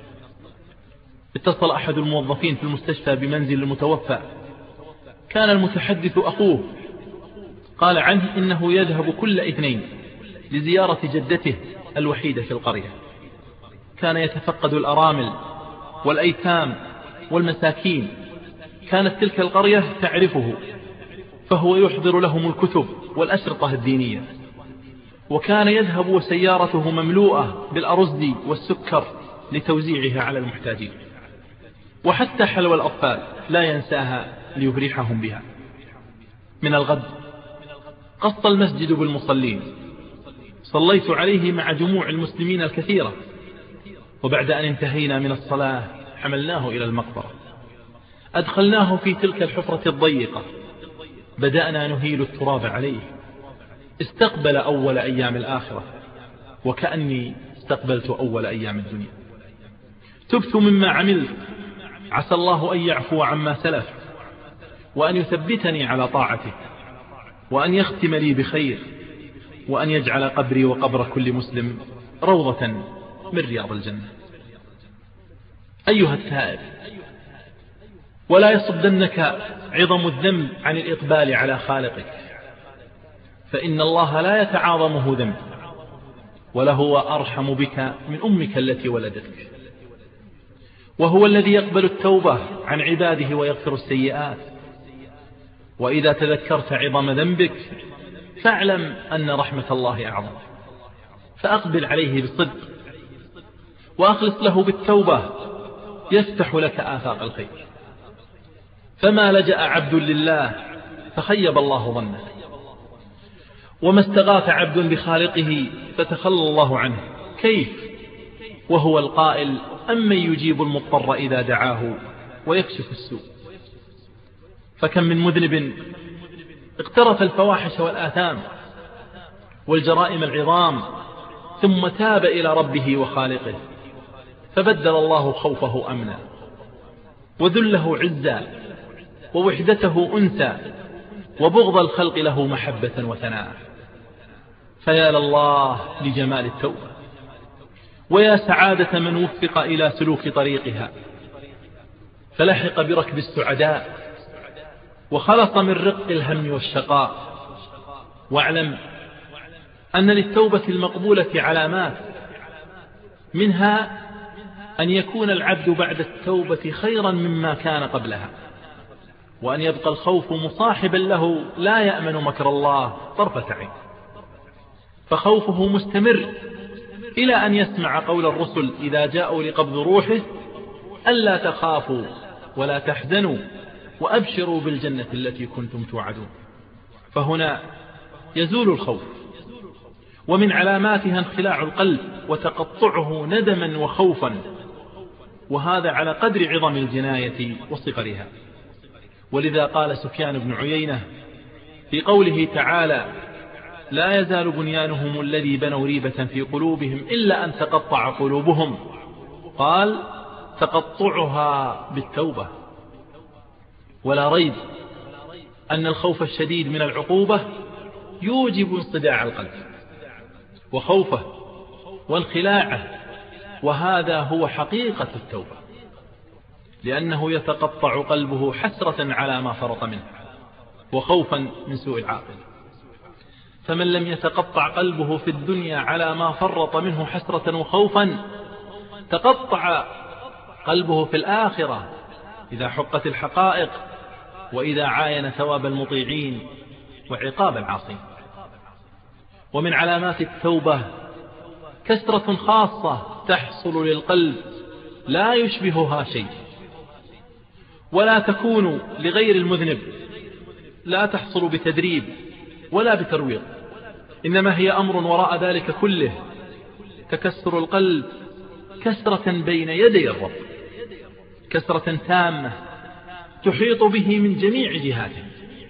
اتصل أحد الموظفين في المستشفى بمنزل المتوفى. كان المتحدث أخوه. قال عنه إنه يذهب كل اثنين لزيارة جدته الوحيدة في القرية. كان يتفقد الأرامل والأيتام والمساكين. كانت تلك القرية تعرفه، فهو يحضر لهم الكتب والأشرطة الدينية. وكان يذهب وسيارته مملوءة بالأرز والسكر لتوزيعها على المحتاجين، وحتى حلوى الأطفال لا ينساها ليفرحهم بها. من الغد قص المسجد بالمصلين. صليت عليه مع جموع المسلمين الكثيرة. وبعد أن انتهينا من الصلاة حملناه إلى المقبرة، أدخلناه في تلك الحفرة الضيقة، بدأنا نهيل التراب عليه. استقبل أول أيام الآخرة وكأني استقبلت أول أيام الدنيا. تبت مما عملت، عسى الله أن يعفو عما سلف، وأن يثبتني على طاعته، وأن يختم لي بخير، وأن يجعل قبري وقبر كل مسلم روضة من رياض الجنة. أيها التائب، ولا يصدنك عظم الذنب عن الإقبال على خالقك، فإن الله لا يتعاظمه ذنب، ولهو أرحم بك من أمك التي ولدتك، وهو الذي يقبل التوبة عن عباده ويغفر السيئات. وإذا تذكرت عظم ذنبك فاعلم أن رحمة الله أعظم، فأقبل عليه بصدق وأخلص له بالتوبة، يفتح لك آفاق الخير. فما لجأ عبد لله فخيب الله ظنه، وما استغاث عبد بخالقه فتخلى الله عنه. كيف وهو القائل: أمن يجيب المضطر إذا دعاه ويكشف السوء. فكم من مذنب اقترف الفواحش والآثام والجرائم العظام، ثم تاب إلى ربه وخالقه، فبدل الله خوفه أمنا، وذله عزا، ووحدته أنثى، وبغض الخلق له محبة وثناء. فيا لله لجمال التوبة، ويا سعادة من وفق إلى سلوك طريقها، فلحق بركب السعداء، وخلص من رق الهم والشقاء. واعلم أن للتوبة المقبولة علامات، منها أن يكون العبد بعد التوبة خيرا مما كان قبلها، وأن يبقى الخوف مصاحبا له لا يأمن مكر الله طرفة عين، فخوفه مستمر إلى أن يسمع قول الرسل إذا جاءوا لقبض روحه: ألا تخافوا ولا تحزنوا وأبشروا بالجنة التي كنتم توعدون. فهنا يزول الخوف، ومن علاماتها انخلاع القلب وتقطعه ندما وخوفا، وهذا على قدر عظم الجناية وصغرها. ولذا قال سفيان بن عيينة في قوله تعالى: لا يزال بنيانهم الذي بنوا ريبة في قلوبهم إلا أن تقطع قلوبهم، قال: تقطعها بالتوبة. ولا ريب أن الخوف الشديد من العقوبة يوجب انصداع القلب وخوفه وانخلاعه، وهذا هو حقيقة التوبة، لأنه يتقطع قلبه حسرة على ما فرط منه وخوفا من سوء العاقبة. فمن لم يتقطع قلبه في الدنيا على ما فرط منه حسرة وخوفا، تقطع قلبه في الآخرة إذا حقت الحقائق، وإذا عاين ثواب المطيعين وعقاب العاصين. ومن علامات التوبة كسرة خاصة تحصل للقلب لا يشبهها شيء، ولا تكون لغير المذنب، لا تحصل بتدريب ولا بترويض، إنما هي أمر وراء ذلك كله، تكسر القلب كسرة بين يدي الرب، كسرة تامة تحيط به من جميع جهاته،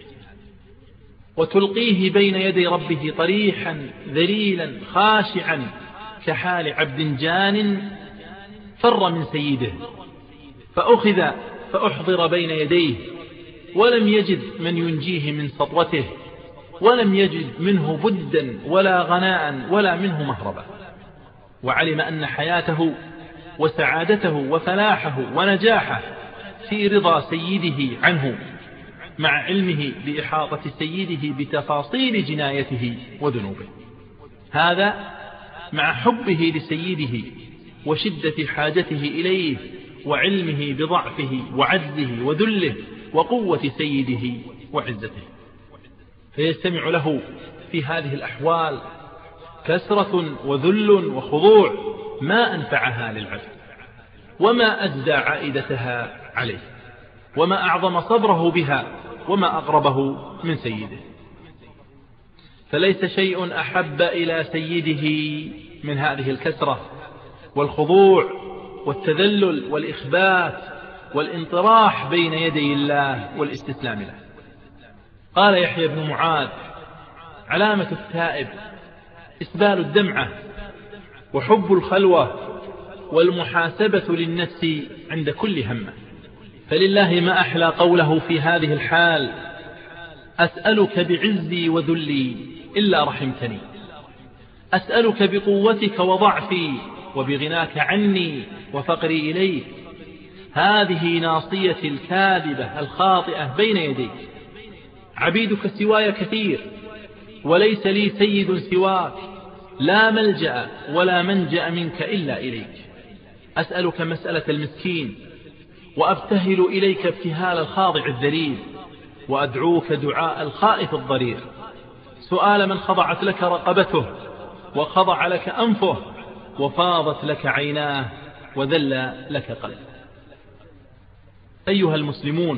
وتلقيه بين يدي ربه طريحا ذليلا خاشعا، كحال عبد جان فر من سيده فأخذ فأحضر بين يديه، ولم يجد من ينجيه من سطوته، ولم يجد منه بدا ولا غناء ولا منه مهربا، وعلم أن حياته وسعادته وفلاحه ونجاحه في رضا سيده عنه، مع علمه بإحاطة سيده بتفاصيل جنايته وذنوبه. هذا مع حبه لسيده وشدة حاجته إليه، وعلمه بضعفه وعجزه وذله وقوة سيده وعزته، فيستمع له في هذه الأحوال كسرة وذل وخضوع ما أنفعها للعبد، وما أجزى عائدتها عليه، وما أعظم صبره بها، وما أقربه من سيده. فليس شيء أحب إلى سيده من هذه الكسرة، والخضوع والتذلل والإخبات والانطراح بين يدي الله والاستسلام له. قال يحيى بن معاذ: علامة التائب إسبال الدمعة وحب الخلوة والمحاسبة للنفس عند كل همة. فلله ما أحلى قوله في هذه الحال: أسألك بعزي وذلي إلا رحمتني، أسألك بقوتك وضعفي وبغناك عني وفقري إليك. هذه ناصيتي الكاذبة الخاطئة بين يديك، عبيدك سواي كثير وليس لي سيد سواك، لا ملجأ ولا منجأ منك إلا إليك. أسألك مسألة المسكين وأبتهل إليك ابتهال الخاضع الذليل، وأدعوك دعاء الخائف الضرير، سؤال من خضعت لك رقبته وخضع لك أنفه وفاضت لك عيناه وذل لك قلبه. أيها المسلمون،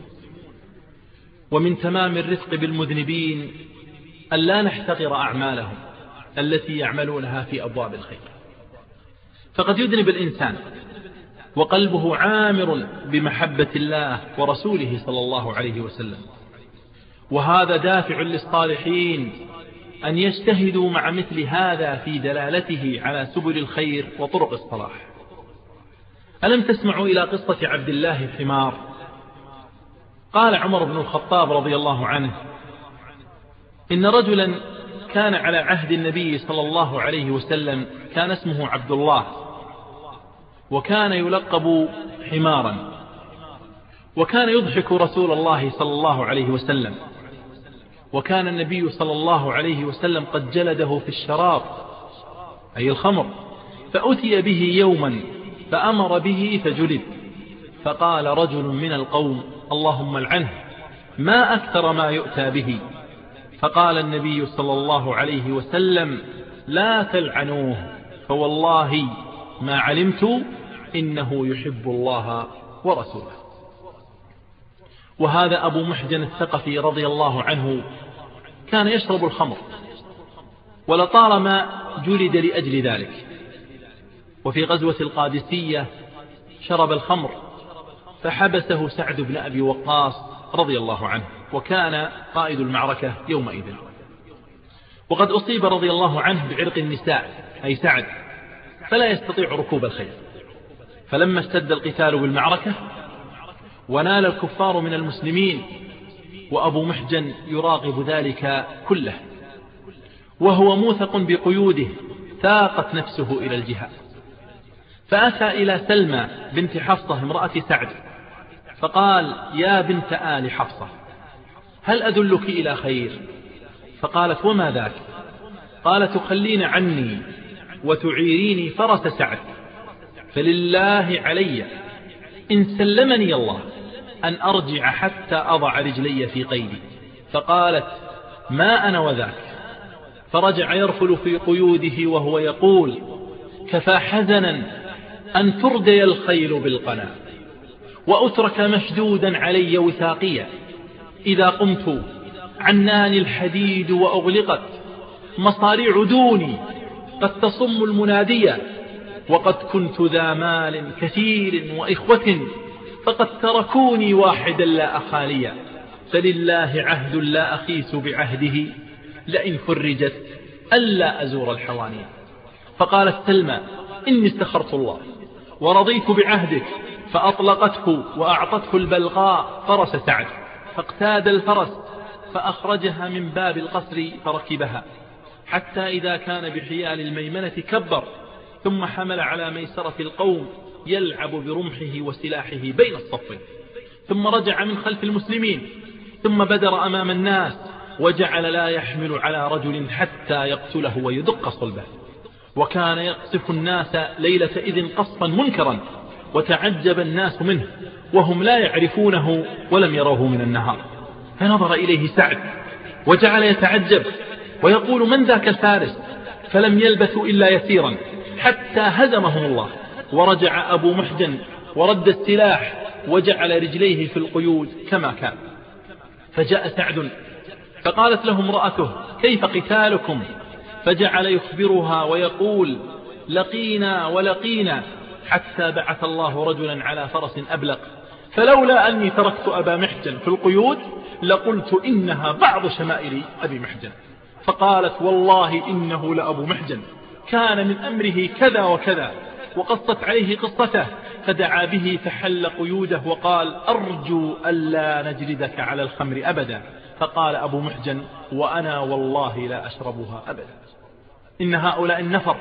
ومن تمام الرفق بالمذنبين أن لا نحتقر أعمالهم التي يعملونها في أبواب الخير، فقد يذنب الإنسان وقلبه عامر بمحبة الله ورسوله صلى الله عليه وسلم، وهذا دافع للصالحين أن يجتهدوا مع مثل هذا في دلالته على سبل الخير وطرق الصلاح. ألم تسمعوا إلى قصة عبد الله الحمار؟ قال عمر بن الخطاب رضي الله عنه: إن رجلا كان على عهد النبي صلى الله عليه وسلم كان اسمه عبد الله، وكان يلقب حمارا، وكان يضحك رسول الله صلى الله عليه وسلم، وكان النبي صلى الله عليه وسلم قد جلده في الشراب أي الخمر، فأتي به يوما فأمر به فجلد، فقال رجل من القوم: اللهم العنه، ما أكثر ما يؤتى به. فقال النبي صلى الله عليه وسلم: لا تلعنوه، فوالله ما علمت إنه يحب الله ورسوله. وهذا أبو محجن الثقفي رضي الله عنه كان يشرب الخمر، ولطالما جلد لأجل ذلك. وفي غزوة القادسية شرب الخمر فحبسه سعد بن أبي وقاص رضي الله عنه، وكان قائد المعركة يومئذ. وقد أصيب رضي الله عنه بعرق النساء أي سعد، فلا يستطيع ركوب الخيل. فلما اشتد القتال بالمعركة ونال الكفار من المسلمين، وأبو محجن يراقب ذلك كله وهو موثق بقيوده، تاقت نفسه إلى الجهاد، فأتى إلى سلمى بنت حفصة امرأة سعد فقال: يا بنت آل حفصة، هل أدلك إلى خير؟ فقالت: وما ذاك؟ قال: تخلين عني وتعيريني فرس سعد، فلله علي إن سلمني الله أن أرجع حتى أضع رجلي في قيدي. فقالت: ما أنا وذاك. فرجع يرفل في قيوده وهو يقول: كفى حزنا أن تردي الخيل بالقنا، وأترك مشدودا علي وثاقيا، إذا قمت عناني الحديد وأغلقت مصاريع دوني قد تصم المنادية، وقد كنت ذا مال كثير وإخوة فقد تركوني واحدا لا أخاليا، فلله عهد لا أخيس بعهده، لئن فرجت ألا أزور الحواني. فقالت سلمى: إني استخرت الله ورضيت بعهدك، فأطلقته وأعطته البلغاء فرس سعد، فاقتاد الفرس فأخرجها من باب القصر فركبها، حتى إذا كان بحيال الميمنة كبر، ثم حمل على ميسرة القوم يلعب برمحه وسلاحه بين الصفين، ثم رجع من خلف المسلمين، ثم بدر أمام الناس، وجعل لا يحمل على رجل حتى يقتله ويدق صلبه. وكان يقصف الناس ليلة إذن قصفا منكرا، وتعجب الناس منه وهم لا يعرفونه ولم يروه من النهار. فنظر إليه سعد وجعل يتعجب ويقول: من ذاك الفارس؟ فلم يلبثوا إلا يسيرا حتى هزمهم الله، ورجع أبو محجن ورد السلاح وجعل رجليه في القيود كما كان. فجاء سعد فقالت له امرأته: كيف قتالكم؟ فجعل يخبرها ويقول: لقينا ولقينا حتى بعث الله رجلا على فرس أبلق، فلولا أني تركت أبا محجن في القيود لقلت إنها بعض شمائل أبي محجن. فقالت والله إنه لأبو محجن كان من أمره كذا وكذا، وقصت عليه قصته، فدعا به فحل قيوده وقال أرجو ألا نجلدك على الخمر أبدا. فقال أبو محجن وأنا والله لا أشربها أبدا. إن هؤلاء النفر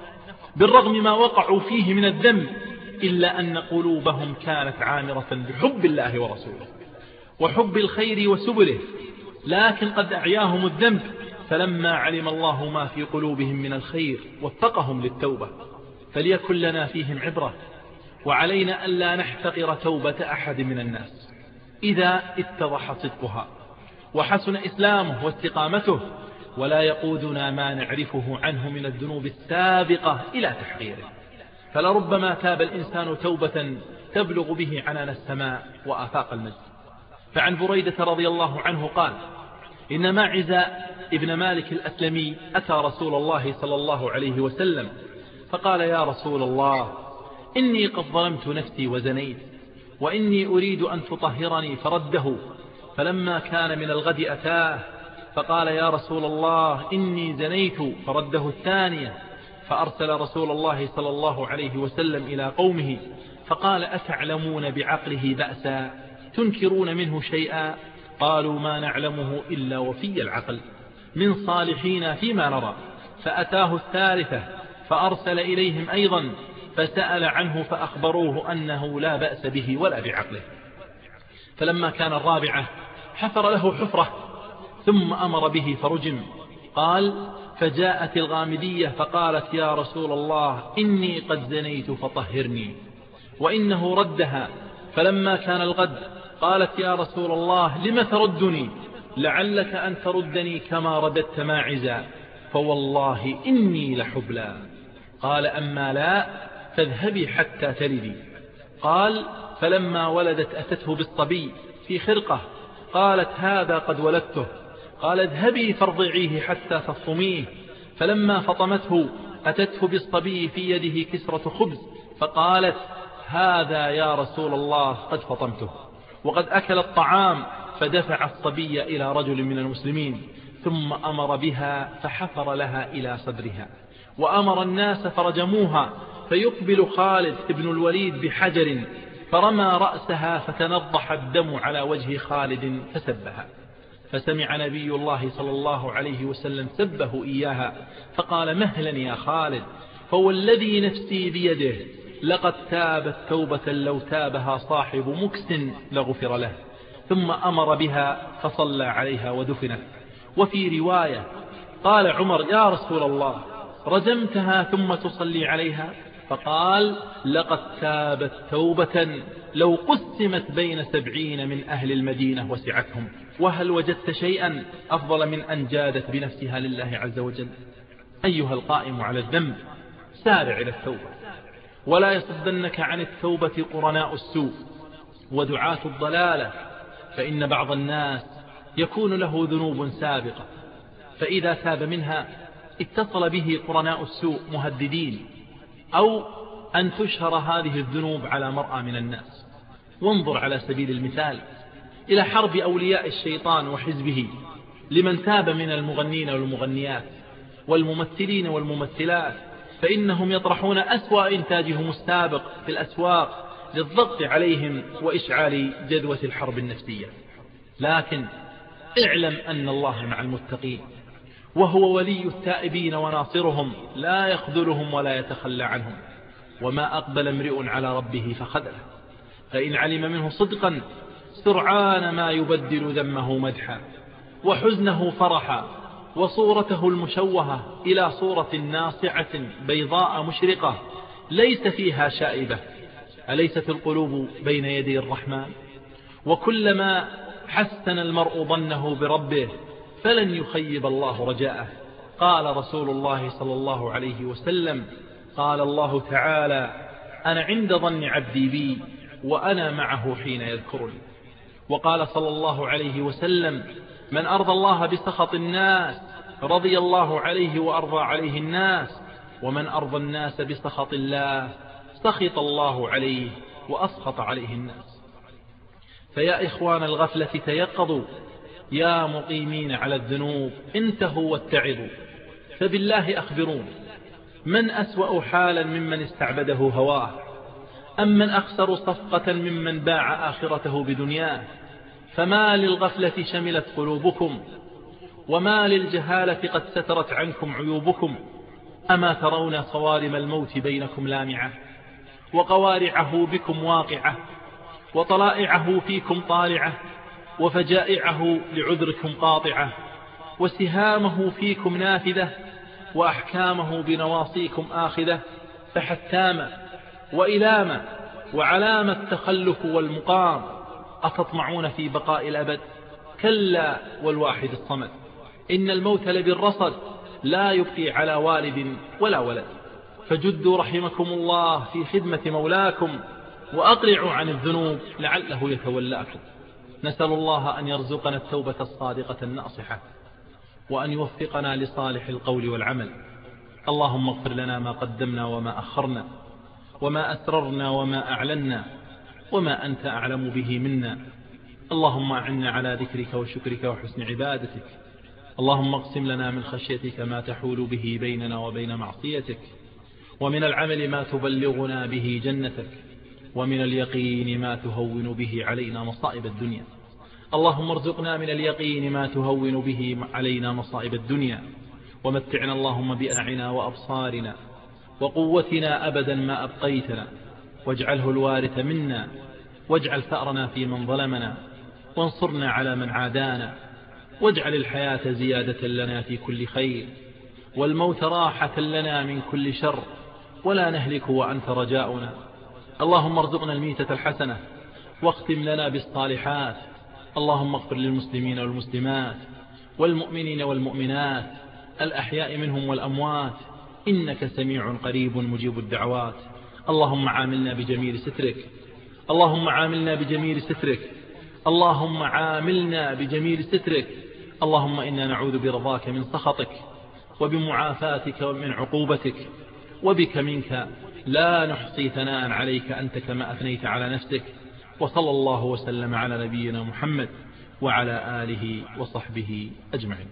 بالرغم ما وقعوا فيه من الذنب إلا أن قلوبهم كانت عامرة بحب الله ورسوله وحب الخير وسبله، لكن قد أعياهم الذنب، فلما علم الله ما في قلوبهم من الخير وفقهم للتوبة. فليكن لنا فيهم عبرة، وعلينا ألا نحتقر توبة أحد من الناس إذا اتضح صدقها وحسن إسلامه واستقامته، ولا يقودنا ما نعرفه عنه من الذنوب السابقة إلى تحقيره. فلربما تاب الإنسان توبة تبلغ به عنان السماء وآفاق المجد. فعن بريدة رضي الله عنه قال إن ماعز ابن مالك الأسلمي أتى رسول الله صلى الله عليه وسلم فقال يا رسول الله إني قد ظلمت نفسي وزنيت، وإني أريد أن تطهرني، فرده. فلما كان من الغد أتاه فقال يا رسول الله إني زنيت، فرده الثانية. فأرسل رسول الله صلى الله عليه وسلم إلى قومه فقال أتعلمون بعقله بأسا تنكرون منه شيئا؟ قالوا ما نعلمه إلا وفي العقل من صالحين فيما نرى. فأتاه الثالثة فأرسل إليهم أيضا فسأل عنه فأخبروه أنه لا بأس به ولا بعقله. فلما كان الرابعة حفر له حفرة ثم أمر به فرجم. قال فجاءت الغامدية فقالت يا رسول الله إني قد زنيت فطهرني، وإنه ردها. فلما كان الغد قالت يا رسول الله لم تردني؟ لعلك أن تردني كما رددت ماعزا، فوالله إني لحبلى. قال أما لا فاذهبي حتى تلدي. قال فلما ولدت أتته بالصبي في خرقة، قالت هذا قد ولدته. قال اذهبي فارضعيه حتى تفطميه. فلما فطمته أتته بالصبي في يده كسرة خبز، فقالت هذا يا رسول الله قد فطمته. وقد أكل الطعام، فدفع الصبي إلى رجل من المسلمين ثم أمر بها فحفر لها إلى صدرها، وأمر الناس فرجموها. فيقبل خالد بن الوليد بحجر فرمى رأسها فتنضح الدم على وجه خالد فسبها. فسمع نبي الله صلى الله عليه وسلم سبه إياها فقال مهلا يا خالد، فوالذي نفسي بيده لقد تابت توبة لو تابها صاحب مكس لغفر له. ثم أمر بها فصلى عليها ودفنت. وفي رواية قال عمر يا رسول الله رجمتها ثم تصلي عليها؟ فقال لقد تابت توبة لو قسمت بين 70 من أهل المدينة وسعتهم. وهل وجدت شيئا أفضل من أن جادت بنفسها لله عز وجل؟ أيها القائم على الذنب سارع إلى التوبة، ولا يصدنك عن التوبة قرناء السوء ودعاة الضلالة، فإن بعض الناس يكون له ذنوب سابقة، فإذا تاب منها اتصل به قرناء السوء مهددين، أو أن تشهر هذه الذنوب على مرأى من الناس. وانظر على سبيل المثال إلى حرب أولياء الشيطان وحزبه لمن تاب من المغنين والمغنيات والممثلين والممثلات، فإنهم يطرحون أسوأ إنتاجهم السابق في الأسواق للضغط عليهم وإشعال جذوة الحرب النفسية. لكن اعلم أن الله مع المتقين، وهو ولي التائبين وناصرهم، لا يخذلهم ولا يتخلى عنهم. وما أقبل امرئ على ربه فخذله، فإن علم منه صدقا سرعان ما يبدل ذمه مدحا وحزنه فرحا، وصورته المشوهة إلى صورة ناصعة بيضاء مشرقة ليس فيها شائبة. أليست القلوب بين يدي الرحمن؟ وكلما حسن المرء ظنه بربه فلن يخيب الله رجاءه. قال رسول الله صلى الله عليه وسلم قال الله تعالى أنا عند ظن عبدي بي وأنا معه حين يذكرني. وقال صلى الله عليه وسلم من أرضى الله بسخط الناس رضي الله عليه وأرضى عليه الناس. ومن أرضى الناس بسخط الله سخط الله عليه وأسخط عليه الناس. فيا إخوان الغفلة تيقظوا، يا مقيمين على الذنوب انتهوا واتعظوا. فبالله أخبرون، من أسوأ حالا ممن استعبده هواه؟ أم من أخسر صفقة ممن باع آخرته بدنياه؟ فما للغفلة شملت قلوبكم، وما للجهالة قد سترت عنكم عيوبكم. أما ترون صوارم الموت بينكم لامعة، وقوارعه بكم واقعة، وطلائعه فيكم طالعة، وفجائعه لعذركم قاطعة، وسهامه فيكم نافذة، وأحكامه بنواصيكم آخذة. فحتام وإلام وعلام التخلف والمقام. أتطمعون في بقاء الأبد؟ كلا والواحد الصمد. إن الموت لبالرصد لا يبقي على والد ولا ولد. فجدوا رحمكم الله في خدمة مولاكم، وأقلعوا عن الذنوب لعله يتولاكم. نسأل الله أن يرزقنا التوبة الصادقة الناصحة، وأن يوفقنا لصالح القول والعمل. اللهم اغفر لنا ما قدمنا وما أخرنا، وما أسررنا وما أعلنا، وما أنت أعلم به منا. اللهم أعنا على ذكرك وشكرك وحسن عبادتك. اللهم اقسم لنا من خشيتك ما تحول به بيننا وبين معصيتك، ومن العمل ما تبلغنا به جنتك، ومن اليقين ما تهون به علينا مصائب الدنيا. اللهم ارزقنا من اليقين ما تهون به علينا مصائب الدنيا، ومتعنا اللهم بأسماعنا وأبصارنا وقوتنا أبدا ما أبقيتنا، واجعله الوارث منا، واجعل ثأرنا في من ظلمنا، وانصرنا على من عادانا، واجعل الحياة زيادة لنا في كل خير، والموت راحة لنا من كل شر، ولا نهلك وأنت رجاؤنا. اللهم ارزقنا الميتة الحسنة، واختم لنا بالصالحات. اللهم اغفر للمسلمين والمسلمات، والمؤمنين والمؤمنات، الأحياء منهم والأموات، إنك سميع قريب مجيب الدعوات. اللهم عاملنا بجميل سترك، اللهم عاملنا بجميل سترك، اللهم عاملنا بجميل سترك. اللهم إنا نعوذ برضاك من سخطك، وبمعافاتك من عقوبتك، وبك منك لا نحصي ثناء عليك أنت كما أثنيت على نفسك. وصلى الله وسلم على نبينا محمد وعلى آله وصحبه أجمعين.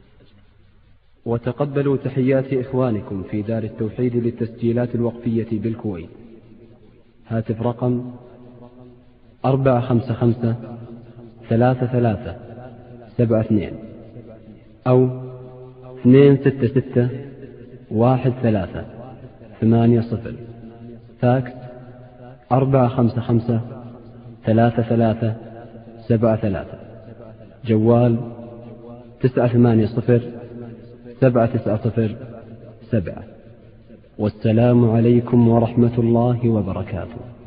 وتقبلوا تحيات إخوانكم في دار التوحيد للتسجيلات الوقفية بالكويت. هاتف رقم 455-3372 أو 266-1380. فاكس 455-3373. جوال 980-790-7. والسلام عليكم ورحمة الله وبركاته.